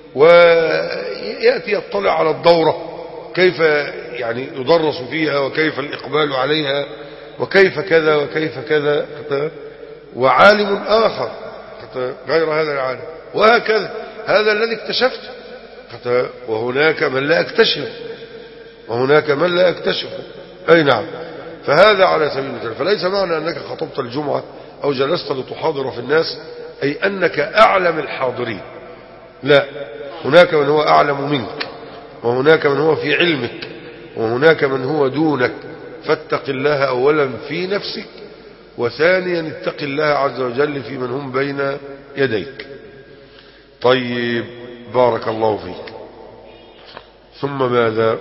ويأتي يطلع على الدورة كيف يعني يدرس فيها وكيف الإقبال عليها وكيف كذا وكيف كذا، وعالم آخر غير هذا العالم، وهكذا. هذا الذي اكتشفته، وهناك من لا اكتشف وهناك من لا يكتشف. أي نعم. فهذا على سبيل المثال. فليس معنى أنك خطبت الجمعة أو جلست لتحاضر في الناس أي أنك أعلم الحاضرين، لا، هناك من هو أعلم منك، وهناك من هو في علمك، وهناك من هو دونك. فاتق الله أولا في نفسك، وثانيا اتق الله عز وجل في من هم بين يديك. طيب، بارك الله فيك. ثم ماذا؟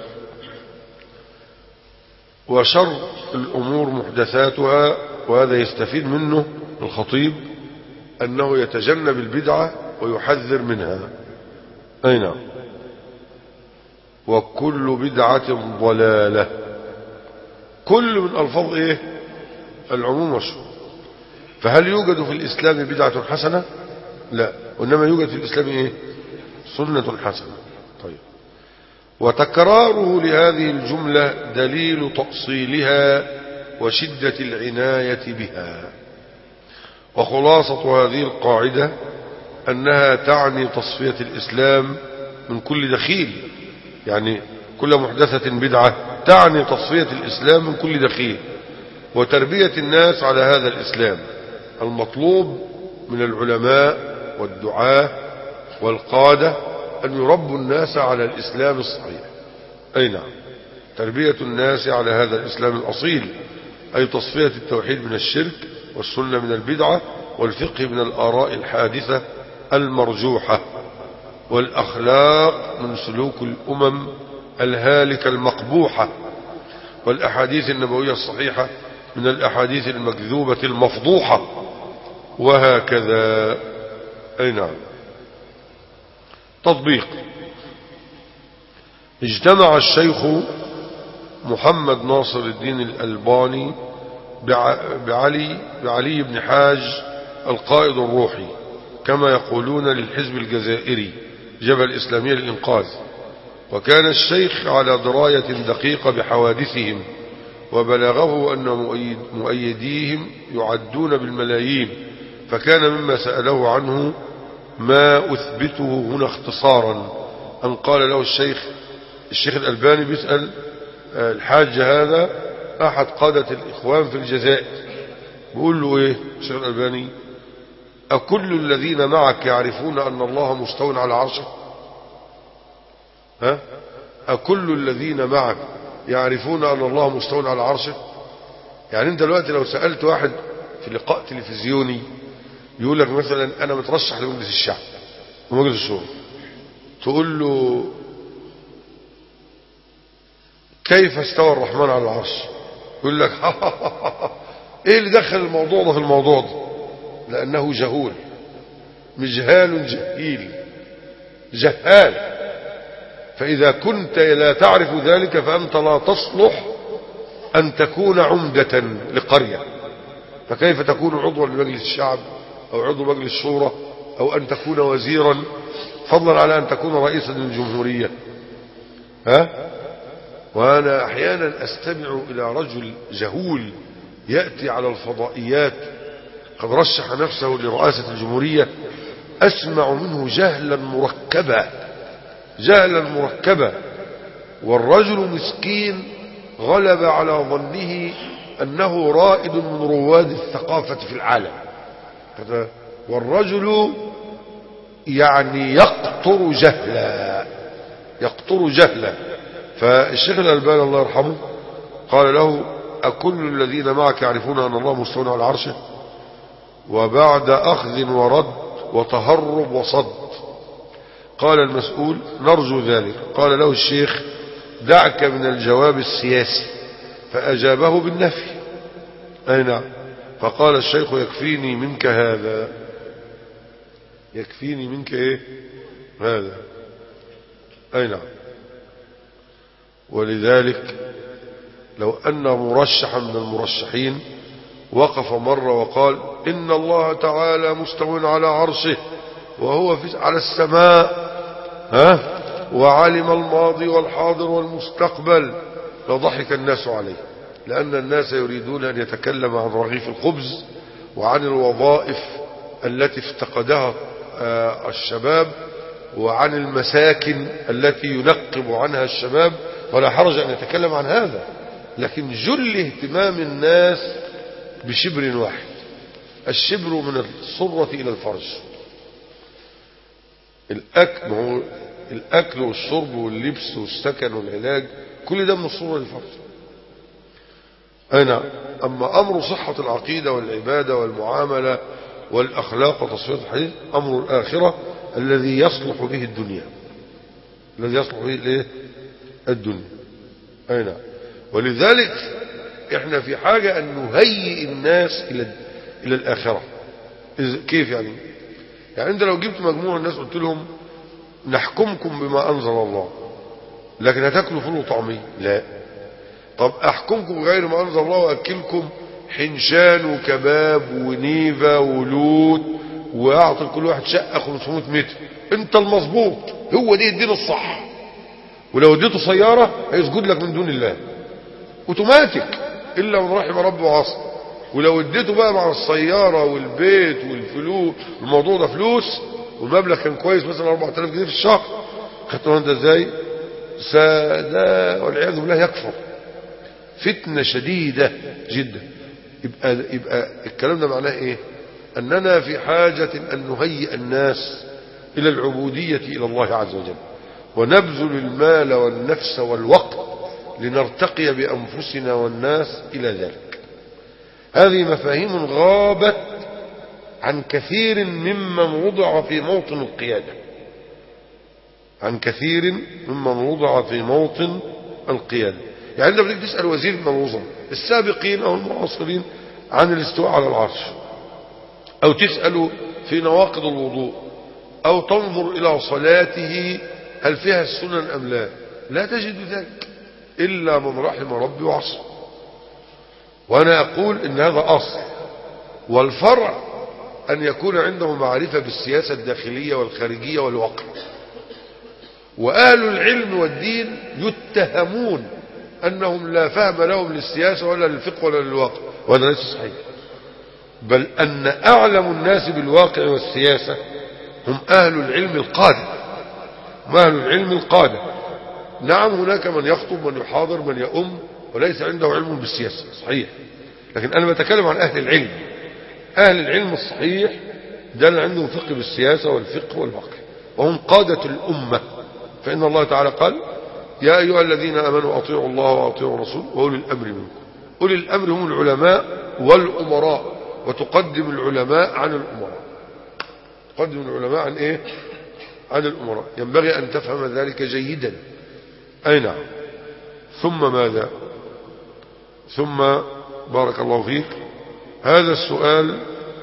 وشر الأمور محدثاتها. وهذا يستفيد منه الخطيب أنه يتجنب البدعة ويحذر منها. أي نعم. وكل بدعة ضلالة. كل من ألفاظ إيه؟ العموم والشمول. فهل يوجد في الإسلام بدعة حسنة؟ لا، وإنما يوجد في الإسلام إيه؟ سنة حسنة. طيب. وتكراره لهذه الجملة دليل تأصيلها وشدة العناية بها. وخلاصة هذه القاعدة أنها تعني تصفية الإسلام من كل دخيل، يعني كل محدثة بدعة تعني تصفية الإسلام من كل دخيل، وتربية الناس على هذا الإسلام المطلوب من العلماء والدعاة والقادة أن يربوا الناس على الإسلام الصحيح. أي نعم، تربية الناس على هذا الإسلام الأصيل، أي تصفية التوحيد من الشرك، والسنة من البدعة، والفقه من الآراء الحادثة المرجوحة، والأخلاق من سلوك الأمم الهالكة المقبوحة، والأحاديث النبوية الصحيحة من الأحاديث المكذوبة المفضوحة، وهكذا. أي نعم. تطبيق. اجتمع الشيخ محمد ناصر الدين الألباني بعلي, بعلي بن حاج القائد الروحي كما يقولون للحزب الجزائري جبهة الإسلامية للإنقاذ، وكان الشيخ على دراية دقيقة بحوادثهم، وبلغه أن مؤيد مؤيديهم يعدون بالملايين، فكان مما سأله عنه ما أثبته هنا اختصارا أن قال له الشيخ الشيخ الألباني بيسأل الحاج هذا أحد قادة الإخوان في الجزائر، بيقول له إيه الشيخ الألباني؟ أكل الذين معك يعرفون أن الله مستوٍ على عرشه؟ ها؟ أكل الذين معك يعرفون أن الله مستوٍ على عرشه؟ يعني أنت دلوقتي لو سألت واحد في لقاء تلفزيوني يقول لك مثلا أنا مترشح لمجلس الشعب ومجلس الشورى، تقول له كيف استوى الرحمن على العرش؟ يقول لك ايه اللي دخل الموضوع ده في الموضوع ده؟ لأنه جهول، مجهال جهيل جهال. فإذا كنت لا تعرف ذلك فأنت لا تصلح أن تكون عمدة لقرية، فكيف تكون عضوا لمجلس الشعب أو عضو مجلس الشورى أو أن تكون وزيرا، فضلا على أن تكون رئيسا للجمهورية؟ ها؟ وأنا أحيانا أستمع إلى رجل جهول يأتي على الفضائيات قد رشح نفسه لرئاسة الجمهورية، أسمع منه جهلا مركبا جهلا مركبا، والرجل مسكين غلب على ظنه أنه رائد من رواد الثقافة في العالم، والرجل يعني يقطر جهلا يقطر جهلا. فالشيخ الألباني الله يرحمه قال له أكل الذين معك يعرفون أن الله مستوٍ على عرشه؟ وبعد أخذ ورد وتهرب وصد قال المسؤول نرجو ذلك. قال له الشيخ دعك من الجواب السياسي، فأجابه بالنفي. أي نعم. فقال الشيخ يكفيني منك هذا، يكفيني منك ايه هذا. أي نعم. ولذلك لو أن مرشحا من المرشحين وقف مرة وقال إن الله تعالى مستوٍ على عرشه وهو في على السماء، ها، وعلم الماضي والحاضر والمستقبل، لضحك الناس عليه، لأن الناس يريدون أن يتكلم عن رغيف الخبز وعن الوظائف التي افتقدها الشباب وعن المساكن التي ينقب عنها الشباب، ولا حرج أن يتكلم عن هذا، لكن جل اهتمام الناس بشبر واحد، الشبر من الصرة إلى الفرج. الأكل, هو الأكل والشرب واللبس والسكن والعلاج كل ده من الصرة للفرج. أي نعم. أما أمر صحة العقيدة والعبادة والمعاملة والأخلاق وتصفية الحديث أمر الآخرة الذي يصلح به الدنيا، الذي يصلح به الايه الدنيا. أي نعم. ولذلك احنا في حاجة أن نهيئ الناس إلى إلى الآخرة. كيف يعني؟ يعني أنت لو جبت مجموعة الناس قلت لهم نحكمكم بما أنزل الله، لكن هتاكلوا فول وطعمية؟ لا. طب أحكمكم غير ما أنزل الله وأكلكم حنشان وكباب ونيفة ولود وأعطي كل واحد شقة خمسمائة متر؟ أنت المظبوط، هو دي الدين الصح. ولو اديته سيارة هيسجد لك من دون الله اوتوماتيك إلا من رحم ربه وعصى. ولو اديته بقى مع السيارة والبيت والفلوس، الموضوع ده فلوس والمبلغ كان كويس مثلا أربعة آلاف جنيه في الشهر، خدتوا انت ازاي؟ ده والعياذ بالله يكفر. فتنة شديدة جدا. يبقى, يبقى الكلام ده معناه ايه؟ أننا في حاجة أن نهيئ الناس إلى العبودية إلى الله عز وجل، ونبذل المال والنفس والوقت لنرتقي بأنفسنا والناس إلى ذلك. هذه مفاهيم غابت عن كثير ممن وضع في موطن القيادة، عن كثير ممن وضع في موطن القيادة. يعني أنت بدك تسأل وزير من الوزراء السابقين أو المعاصرين عن الاستواء على العرش، أو تسأل في نواقض الوضوء، أو تنظر إلى صلاته هل فيها السنن أم لا، لا تجد ذلك إلا من رحم ربي وعصر. وأنا أقول إن هذا أصل، والفرع أن يكون عنده معرفة بالسياسة الداخلية والخارجية والواقع. وأهل العلم والدين يتهمون أنهم لا فهم لهم للسياسة ولا للفقه ولا للواقع، وهذا ليس صحيح، بل أن أعلم الناس بالواقع والسياسة هم أهل العلم القادة، هم أهل العلم القادة. نعم هناك من يخطب، من يحاضر، من يؤم، وليس عنده علم بالسياسة، صحيح، لكن أنا بتكلم عن أهل العلم. أهل العلم الصحيح ده اللي عندهم فقه بالسياسة والفقه والواقع، وهم قادة الأمة. فإن الله تعالى قال يا أيها الذين آمنوا أطيعوا الله وأطيعوا الرسول وأولي الأمر منكم. أولي الأمر هم العلماء والأمراء، وتقدم العلماء عن الأمراء. تقدم العلماء عن إيه؟ عن الأمراء. ينبغي أن تفهم ذلك جيدا. أي نعم. ثم ماذا؟ ثم بارك الله فيك، هذا السؤال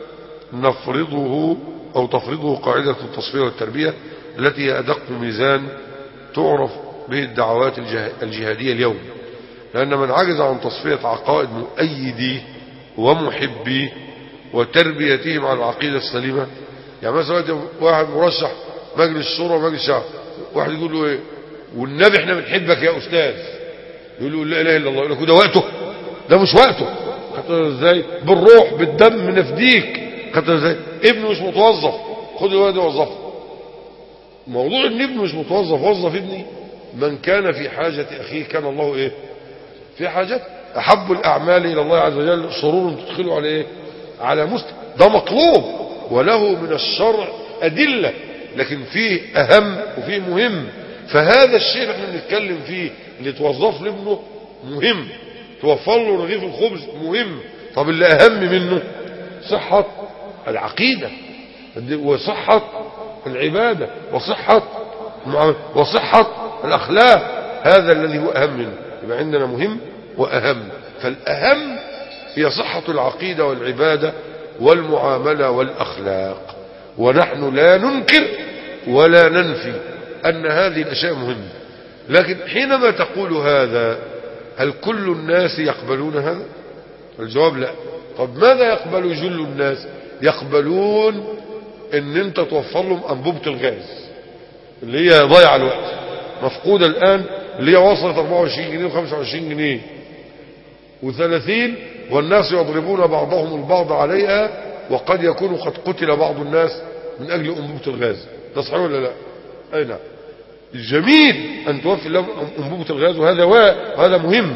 نفرضه أو تفرضه قاعدة التصفية والتربية التي هي أدق ميزان تعرف به الدعوات الجهادية اليوم. لأن من عجز عن تصفية عقائد مؤيدي ومحبي وتربيتهم على العقيدة السليمة، يعني مثلا واحد مرشح مجلس الشورى ومجلس الشعب، واحد يقول له ايه والنبي احنا بنحبك يا أستاذ، يقول له لا إله إلا الله، يقول له ده وقته، ده مش وقته. خدته ازاي؟ بالروح بالدم نفديك. خدته ازاي؟ ابنه مش متوظف، خد الولد وظفه. موضوع ان ابنه مش متوظف، وظف ابني. من كان في حاجة أخيه كان الله ايه في حاجة. أحب الأعمال إلى الله عز وجل سرور تدخله على ايه على مسلم، ده مطلوب وله من الشرع أدلة، لكن فيه أهم وفيه مهم. فهذا الشيء اللي احنا بنتكلم فيه اللي توظف لابنه مهم، توفر له رغيف الخبز مهم. طب اللي أهم منه صحة العقيدة وصحة العبادة وصحة وصحة الأخلاق، هذا الذي هو أهم منه. يبقى عندنا مهم وأهم. فالأهم هي صحة العقيدة والعبادة والمعاملة والأخلاق. ونحن لا ننكر ولا ننفي أن هذه الأشياء مهمة، لكن حينما تقول هذا هل كل الناس يقبلون هذا؟ الجواب لا. طب ماذا يقبل جل الناس؟ يقبلون ان انت توفر لهم انبوبة الغاز اللي هي ضيع الوقت مفقودة الآن، اللي هي وصلت أربعة وعشرين جنيه وخمسة وعشرين جنيه وثلاثين، والناس يضربون بعضهم البعض عليها، وقد يكون قد قتل بعض الناس من أجل أنبوبة الغاز. ده صحيح ولا لا؟ أي نعم. الجميل أن توفر لهم أنبوبة الغاز، وهذا وهذا مهم.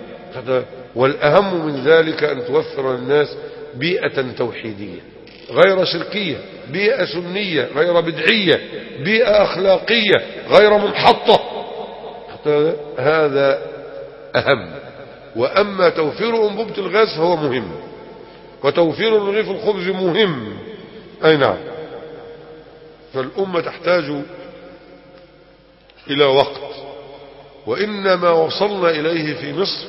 والأهم من ذلك أن توفر للناس بيئة توحيدية غير شركية، بيئة سنية غير بدعية، بيئة أخلاقية غير منحطة. هذا أهم. وأما توفير أنبوبة الغاز فهو مهم، وتوفير رغيف الخبز مهم. أي نعم. فالأمة تحتاج إلى وقت، وإنما وصلنا إليه في مصر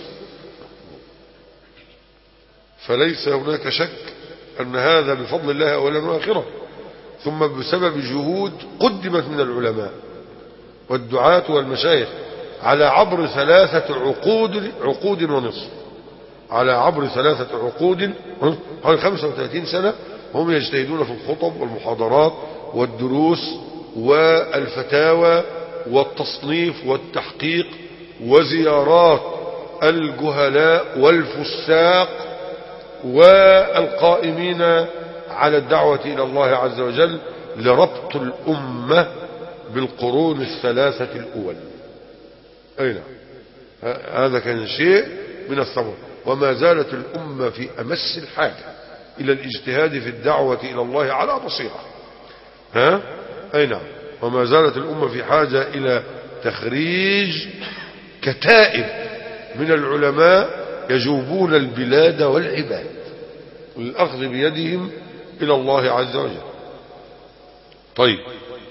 فليس هناك شك أن هذا بفضل الله أولا وآخرا، ثم بسبب جهود قدمت من العلماء والدعاة والمشايخ على عبر ثلاثة عقود عقود ونصف، على عبر ثلاثة عقود حوالي خمسة وثلاثين سنة هم يجتهدون في الخطب والمحاضرات والدروس والفتاوى والتصنيف والتحقيق وزيارات الجهلاء والفساق والقائمين على الدعوة إلى الله عز وجل لربط الأمة بالقرون الثلاثة الأول. أي نعم. هذا كان شيء من الثمر، وما زالت الأمة في أمس الحاجة إلى الاجتهاد في الدعوة إلى الله على بصيرة. ها؟ أي نعم. وما زالت الأمة في حاجة إلى تخريج كتائب من العلماء يجوبون البلاد والعباد والأخذ بيدهم إلى الله عز وجل. طيب،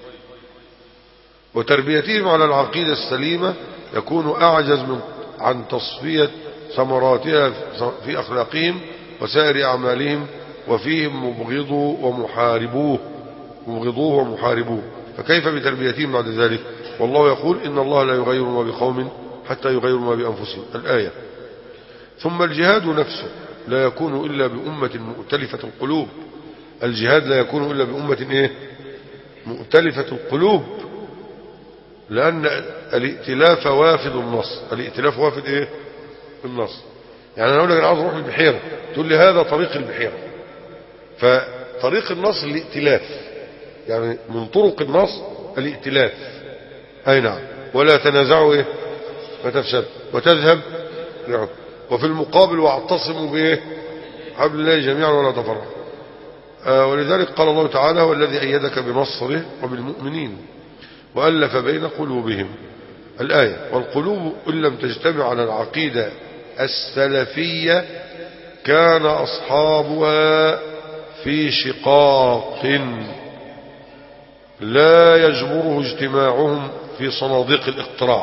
وتربيتهم على العقيدة السليمة يكون أعجز من عن تصفية ثمراتها في أخلاقهم وسائر أعمالهم، وفيهم مبغضوا ومحاربوه مبغضوه ومحاربوه، فكيف بتربيتهم بعد ذلك؟ والله يقول إن الله لا يغير ما بقوم حتى يغيروا ما بأنفسهم، الآية. ثم الجهاد نفسه لا يكون إلا بأمة مؤتلفة القلوب. الجهاد لا يكون إلا بأمة إيه؟ مؤتلفة القلوب، لأن الائتلاف وافد النص. الائتلاف وافد إيه؟ النص. يعني أنا أقول لك أنا عاوز أروح البحيرة، تقول لي هذا طريق البحيرة، فطريق النص الائتلاف، يعني من طرق النص الائتلاف. أي نعم. ولا تنازعوا إيه؟ فتفشل وتذهب ريحكم. وفي المقابل واعتصموا بإيه؟ حبل الله جميعا ولا تفرقوا. آه ولذلك قال الله تعالى: والذي أيدك بنصره وبالمؤمنين وألف بين قلوبهم، الآية. والقلوب إن لم تجتمع على العقيدة السلفية كان أصحابها في شقاق لا يجبره اجتماعهم في صناديق الاقتراع.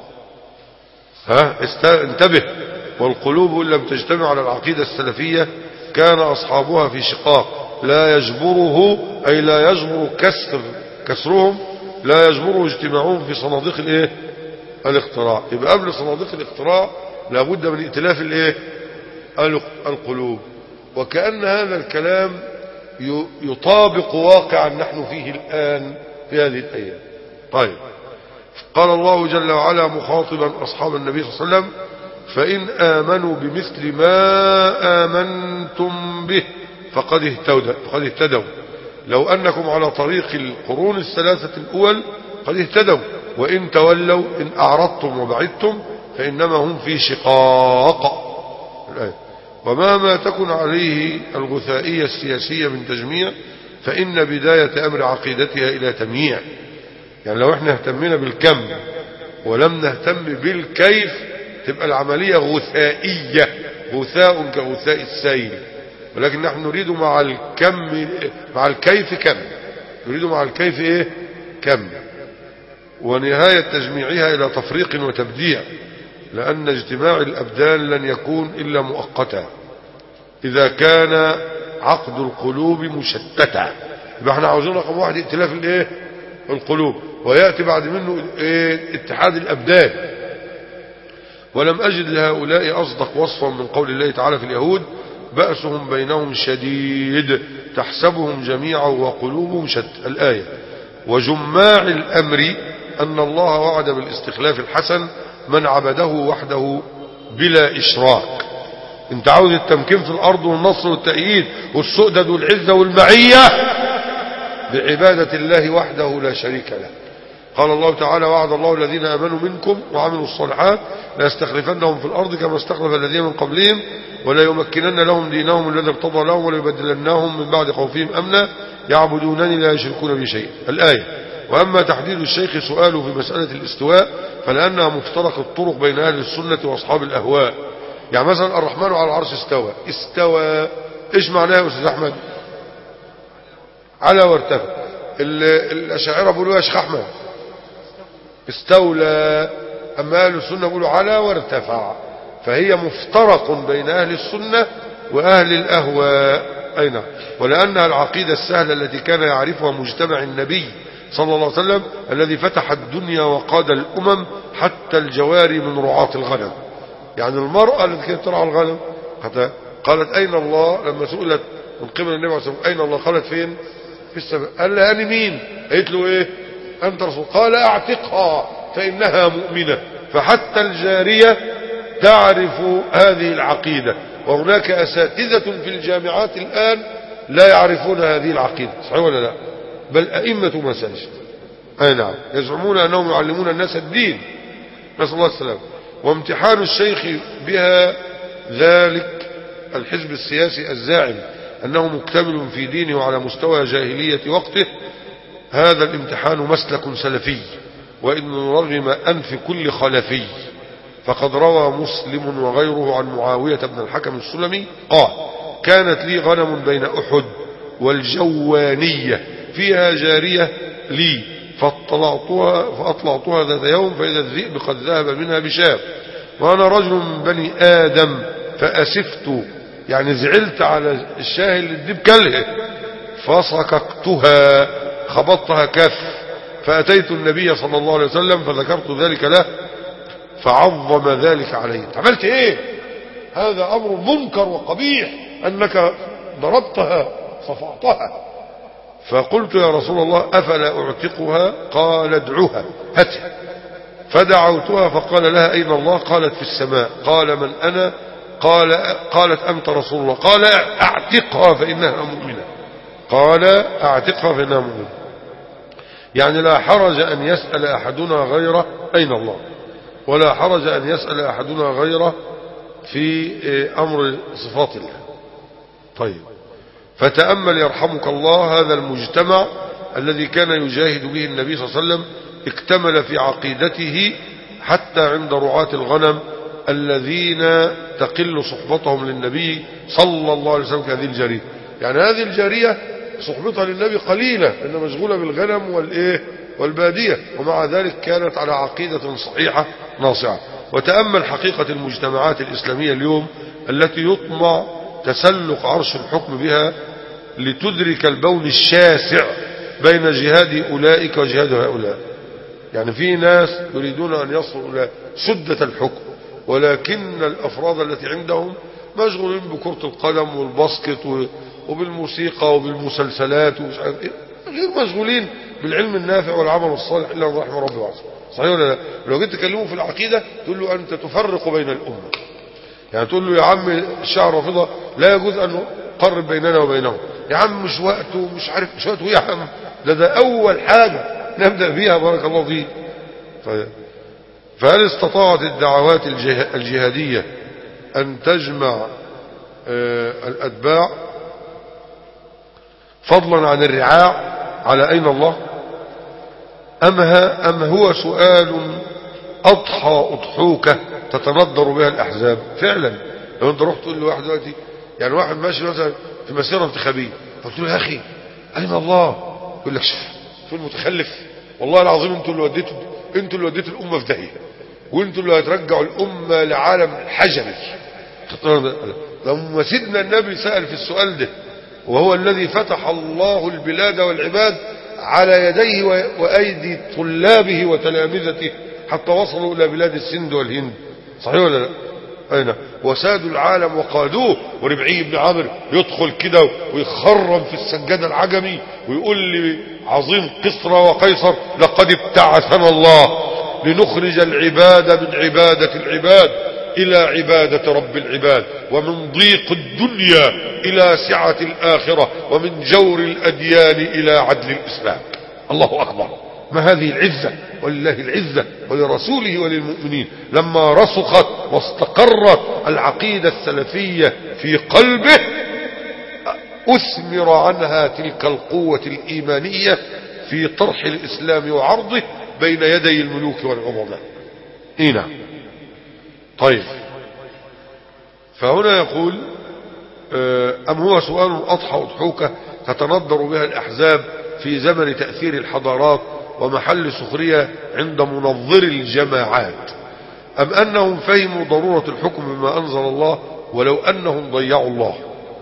ها انتبه. والقلوب إن لم تجتمع على العقيدة السلفية كان أصحابها في شقاق لا يجبره، أي لا يجبر كسر كسرهم لا يجبره اجتماعهم في صناديق الايه؟ الاقتراع. يبقى قبل صناديق الاقتراع لابد من ائتلاف الايه؟ القلوب. وكأن هذا الكلام يطابق واقعا نحن فيه الآن في هذه الأيام. طيب، قال الله جل وعلا مخاطبا أصحاب النبي صلى الله عليه وسلم: فإن آمنوا بمثل ما آمنتم به فقد اهتدوا فقد اهتدوا لو أنكم على طريق القرون الثلاثة الأول قد اهتدوا، وإن تولوا إن أعرضتم وبعدتم فإنما هم في شقاق. ومهما تكن عليه الغثائية السياسية من تجميع فإن بداية أمر عقيدتها إلى تمييع. يعني لو احنا اهتمنا بالكم ولم نهتم بالكيف تبقى العملية غثائية، غثاء كغثاء السيل. ولكن نحن نريد مع الكم مع الكيف كم، نريد مع الكيف ايه؟ كم. ونهاية تجميعها إلى تفريق وتبديع، لأن اجتماع الأبدان لن يكون إلا مؤقتا إذا كان عقد القلوب مشتتا. يبقى احنا عاوزين رقم واحد ائتلاف الايه؟ القلوب، ويأتي بعد منه ايه؟ اتحاد الأبدان. ولم أجد لهؤلاء أصدق وصفا من قول الله تعالى في اليهود: بأسهم بينهم شديد تحسبهم جميعا وقلوبهم شتى، الآية. وجماع الأمر أن الله وعد بالاستخلاف الحسن من عبده وحده بلا إشراك. انت عاوز التمكين في الأرض والنصر والتأييد والسؤدد والعزة والمعية بعبادة الله وحده لا شريك له. قال الله تعالى: وعد الله الذين آمنوا منكم وعملوا الصالحات ليستخلفنهم في الأرض كما استخلف الذين من قبلهم ولا يمكنن لهم دينهم الذي ارتضى لهم وليبدلنهم من بعد خوفهم أمنا يعبدونني لا يشركون بي شيئا، الآية. وأما تحديد الشيخ سؤاله في مسألة الاستواء فلأنها مفترق الطرق بين أهل السنة وأصحاب الأهواء. يعني مثلا الرحمن على العرش استوى، استوى إيش معناه يا أستاذ أحمد؟ على وارتفع. الأشاعرة بيقولوا يا شيخ أحمد استولى، أما أهل السنة بيقولوا على وارتفع. فهي مفترق بين أهل السنة وأهل الأهواء. أين؟ ولأنها العقيدة السهلة التي كان يعرفها مجتمع النبي صلى الله عليه وسلم الذي فتح الدنيا وقاد الأمم حتى الجواري من رعاة الغنم. يعني المرأة التي كانت ترعى الغنم حتى قالت أين الله لما سئلت من قبل النبي عليه الصلاة والسلام أين الله؟ قالت فين؟ في السماء. قال لها أنا مين؟ قالت له إيه؟ أنت رسول. قال أعتقها فإنها مؤمنة. فحتى الجارية تعرف هذه العقيدة، وهناك أساتذة في الجامعات الآن لا يعرفون هذه العقيدة، صحيح ولا لا؟ بل أئمة مساجد أي نعم يزعمون أنهم يعلمون الناس الدين، نسأل الله السلام. وامتحان الشيخ بها ذلك الحزب السياسي الزاعم أنه مكتمل في دينه وعلى مستوى جاهلية وقته هذا الامتحان مسلك سلفي، وإن رغم أنف كل خلفي. فقد روى مسلم وغيره عن معاوية بن الحكم السلمي قال: كانت لي غنم بين أحد والجوانية فيها جارية لي، فاطلعتها, فأطلعتها ذات يوم فإذا الذئب قد ذهب منها بشاب، وأنا رجل من بني آدم فأسفت، يعني زعلت على الشاه اللي الذئب كله، فصككتها، خبطتها كف، فأتيت النبي صلى الله عليه وسلم فذكرت ذلك له فعظم ذلك علي. عملت ايه؟ هذا أمر منكر وقبيح أنك ضربتها صفعتها. فقلت يا رسول الله أفلا أعتقها؟ قال ادعوها هاتها. فدعوتها فقال لها أين الله؟ قالت في السماء. قال من أنا؟ قال قالت أنت رسول الله. قال أعتقها فإنها مؤمنة. قال أعتقها فإنها مؤمنة. يعني لا حرج أن يسأل أحدنا غيره أين الله، ولا حرج أن يسأل أحدنا غيره في أمر صفات الله. طيب، فتأمل يرحمك الله هذا المجتمع الذي كان يجاهد به النبي صلى الله عليه وسلم، اكتمل في عقيدته حتى عند رعاة الغنم الذين تقل صحبتهم للنبي صلى الله عليه وسلم كهذه الجارية. يعني هذه الجارية صحبتها للنبي قليلة، إنها مشغولة بالغنم والإيه والبادية، ومع ذلك كانت على عقيدة صحيحة ناصعة. وتأمل حقيقة المجتمعات الإسلامية اليوم التي يطمع تسلق عرش الحكم بها لتدرك البون الشاسع بين جهاد أولئك وجهاد هؤلاء. يعني في ناس يريدون أن يصلوا إلى سدة الحكم، ولكن الأفراد التي عندهم مشغولين بكرة القدم والباسكت وبالموسيقى وبالمسلسلات ومش عارف ايه، غير مشغولين بالعلم النافع والعمل الصالح الا من رحم ربي وعصى. صحيح ولا لا؟ لو جيت تكلمه في العقيده تقول له انت تفرق بين الامه، يعني تقول له يا عم الشيعة الرافضه لا يجوز ان نقرب بيننا وبينهم، يا عم مش وقته مش عارف مش وقته يا عم، ده ده اول حاجه نبدا بيها بارك الله فيه. فهل استطاعت الدعوات الجهاديه ان تجمع الاتباع فضلا عن الرعاع على أين الله؟ أم هو سؤال أضحى أضحوكة تتنضر بها الأحزاب؟ فعلا لو أنت رحت تقول لواحد دلوقتي، يعني واحد ماشي مثلا في مسيرة انتخابية، فقلت له يا أخي أين الله؟ يقول لك شوف شوف المتخلف، والله العظيم أنتوا اللي وديتوا أنتوا اللي وديتوا الأمة في داهية، وأنتوا اللي هترجعوا الأمة لعالم حجري. لما سيدنا النبي سأل في السؤال ده، وهو الذي فتح الله البلاد والعباد على يديه وأيدي طلابه وتلامذته حتى وصلوا إلى بلاد السند والهند، صحيح ولا لا؟ أين وسادوا العالم وقادوه. وربعي بن عامر يدخل كده ويخرم في السجادة العجمي ويقول لي عظيم قسرى وقيصر لقد ابتعثنا الله لنخرج العباد من عبادة العباد إلى عبادة رب العباد، ومن ضيق الدنيا إلى سعة الآخرة، ومن جور الأديان إلى عدل الإسلام. الله أكبر، ما هذه العزة؟ ولله العزة ولرسوله وللمؤمنين. لما رسخت واستقرت العقيدة السلفية في قلبه أثمر عنها تلك القوة الإيمانية في طرح الإسلام وعرضه بين يدي الملوك والعظماء. هنا طيب، فهنا يقول أم هو سؤال أضحى أضحوكة تتنضر بها الأحزاب في زمن تأثير الحضارات ومحل سخرية عند منظر الجماعات، أم أنهم فهموا ضرورة الحكم بما أنزل الله ولو أنهم ضيعوا الله؟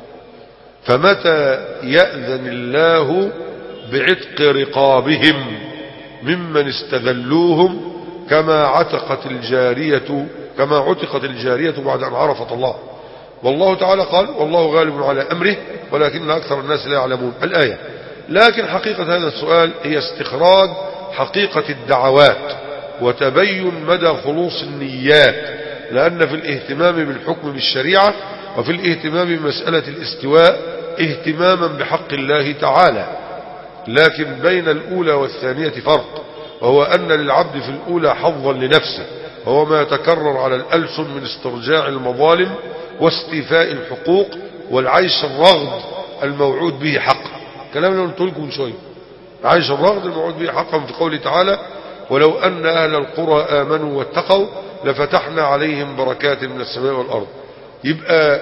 فمتى يأذن الله بعتق رقابهم ممن استذلوهم كما عتقت الجارية كما عتقت الجارية بعد أن عرفت الله؟ والله تعالى قال والله غالب على أمره ولكن أكثر الناس لا يعلمون الآية. لكن حقيقة هذا السؤال هي استخراج حقيقة الدعوات وتبين مدى خلوص النيات، لأن في الاهتمام بالحكم بالشريعة وفي الاهتمام بمسألة الاستواء اهتماما بحق الله تعالى، لكن بين الأولى والثانية فرق، وهو أن للعبد في الأولى حظا لنفسه، وهو ما يتكرر على الألسن من استرجاع المظالم واستيفاء الحقوق والعيش الرغد الموعود به حقا. كلام اللي قلت لكم من شويه، عايش الرغد الموعود به حقا في قوله تعالى ولو أن أهل القرى آمنوا واتقوا لفتحنا عليهم بركات من السماء والأرض. يبقى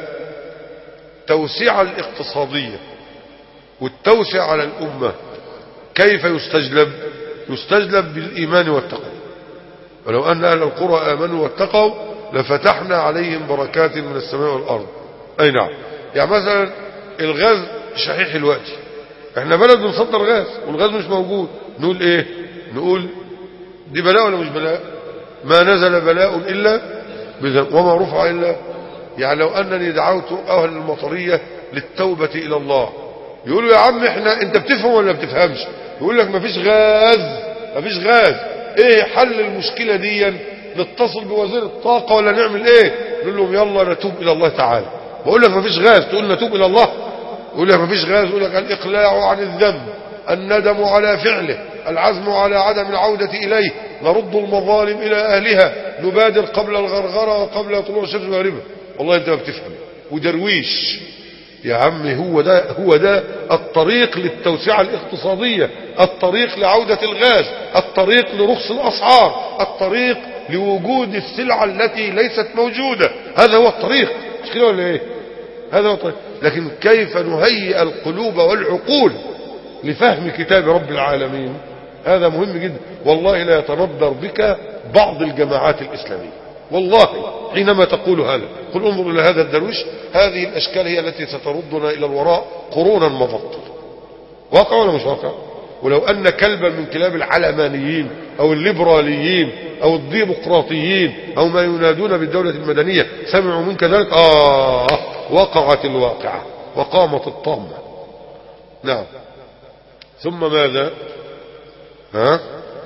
توسيع الاقتصادية والتوسع على الأمة كيف يستجلب؟ يستجلب بالإيمان والتقوى. ولو أن أهل القرى آمنوا واتقوا لفتحنا عليهم بركات من السماء والأرض. أي نعم. يعني مثلا الغاز شحيح الوقت، احنا بلد بنصدر غاز والغاز مش موجود، نقول ايه؟ نقول دي بلاء ولا مش بلاء؟ ما نزل بلاء إلا بذنب وما رفع إلا. يعني لو أنني دعوت أهل المطرية للتوبة إلى الله، يقولوا يا عم احنا انت بتفهم ولا بتفهمش؟ يقول لك مفيش غاز مفيش غاز. ايه حل المشكلة دي؟ نتصل بوزير الطاقة ولا نعمل ايه؟ نقول لهم يلا نتوب إلى الله تعالى. بقول لك مفيش غاز تقول نتوب إلى الله؟ يقول لك مفيش غاز، يقول لك الإقلاع عن الذنب، الندم على فعله، العزم على عدم العودة إليه، نرد المظالم إلى أهلها، نبادر قبل الغرغرة وقبل طلوع الشمس مغربها. والله أنت ما بتفهم ودرويش يا عم. هو ده هو ده الطريق للتوسعة الاقتصادية، الطريق لعودة الغاز، الطريق لرخص الأسعار، الطريق لوجود السلعة التي ليست موجودة. هذا هو الطريق، مش كده ولا ايه؟ هذا هو الطريق. لكن كيف نهيئ القلوب والعقول لفهم كتاب رب العالمين؟ هذا مهم جدا. والله لا يتندر بك بعض الجماعات الإسلامية والله حينما تقول هذا. قل انظر إلى هذا الدرويش، هذه الأشكال هي التي ستردنا إلى الوراء قرونا مضت. واقع ولا مش واقع؟ ولو أن كلبا من كلاب العلمانيين أو الليبراليين أو الديمقراطيين أو ما ينادون بالدولة المدنية سمعوا منك ذلك، آه وقعت الواقعة وقامت الطامة. نعم. ثم ماذا؟ ها؟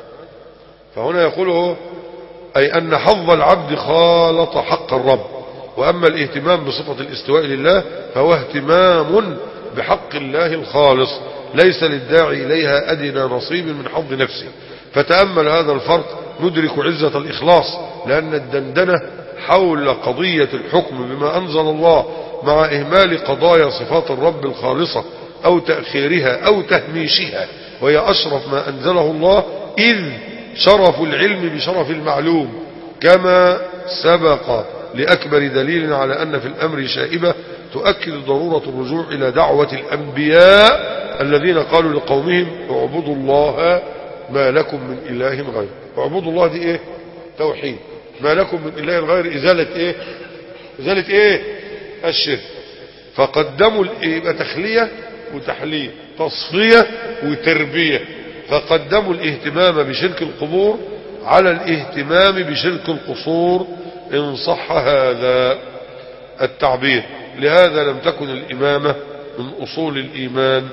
فهنا يقوله أي أن حظ العبد خالط حق الرب، وأما الاهتمام بصفة الاستواء لله فهو اهتمام بحق الله الخالص ليس للداعي إليها أدنى نصيب من حظ نفسه. فتأمل هذا الفرق ندرك عزة الإخلاص، لأن الدندنة حول قضية الحكم بما أنزل الله مع إهمال قضايا صفات الرب الخالصة أو تأخيرها أو تهميشها، وهي أشرف ما أنزله الله، إذ شرف العلم بشرف المعلوم، كما سبق لأكبر دليل على أن في الأمر شائبة تؤكد ضرورة الرجوع إلى دعوة الأنبياء الذين قالوا لقومهم اعبدوا الله ما لكم من إله غير. اعبدوا الله دي ايه؟ توحيد. ما لكم من إله غير إزالة ايه؟ إزالة ايه؟ الشرك. فقدموا يبقى تخلية وتحلية، تصفية وتربية. فقدموا الاهتمام بشرك القبور على الاهتمام بشرك القصور إن صح هذا التعبير. لهذا لم تكن الإمامة من أصول الإيمان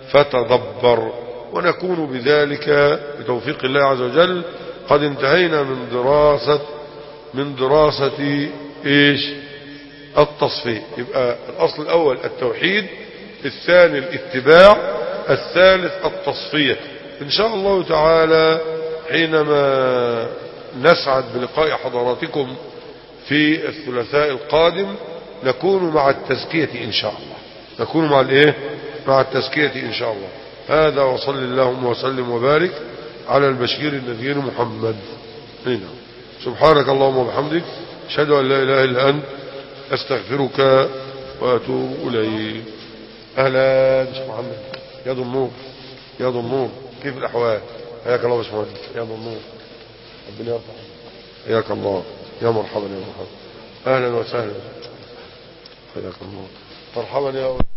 فتدبر. ونكون بذلك بتوفيق الله عز وجل قد انتهينا من دراسة من دراسة إيش؟ التصفية. يبقى الأصل الأول التوحيد، الثاني الاتباع، الثالث التصفية. إن شاء الله تعالى حينما نسعد بلقاء حضراتكم في الثلاثاء القادم نكون مع التزكية إن شاء الله. نكون مع الإيه؟ مع التزكية إن شاء الله. هذا وصل اللهم وسلم وبارك على البشير النذير محمد. هنا. سبحانك اللهم وبحمدك أشهد أن لا إله إلا أنت أستغفرك وأتوب إليك. أهلا شيخ محمد، يا ذو النور يا ذو النور، كيف الأحوال؟ حياك الله يا باشمهندس، يا ذو النور، ربنا يرفع. حياك الله، يا مرحبا يا مرحبا، أهلا وسهلا، حياك الله، مرحبا يا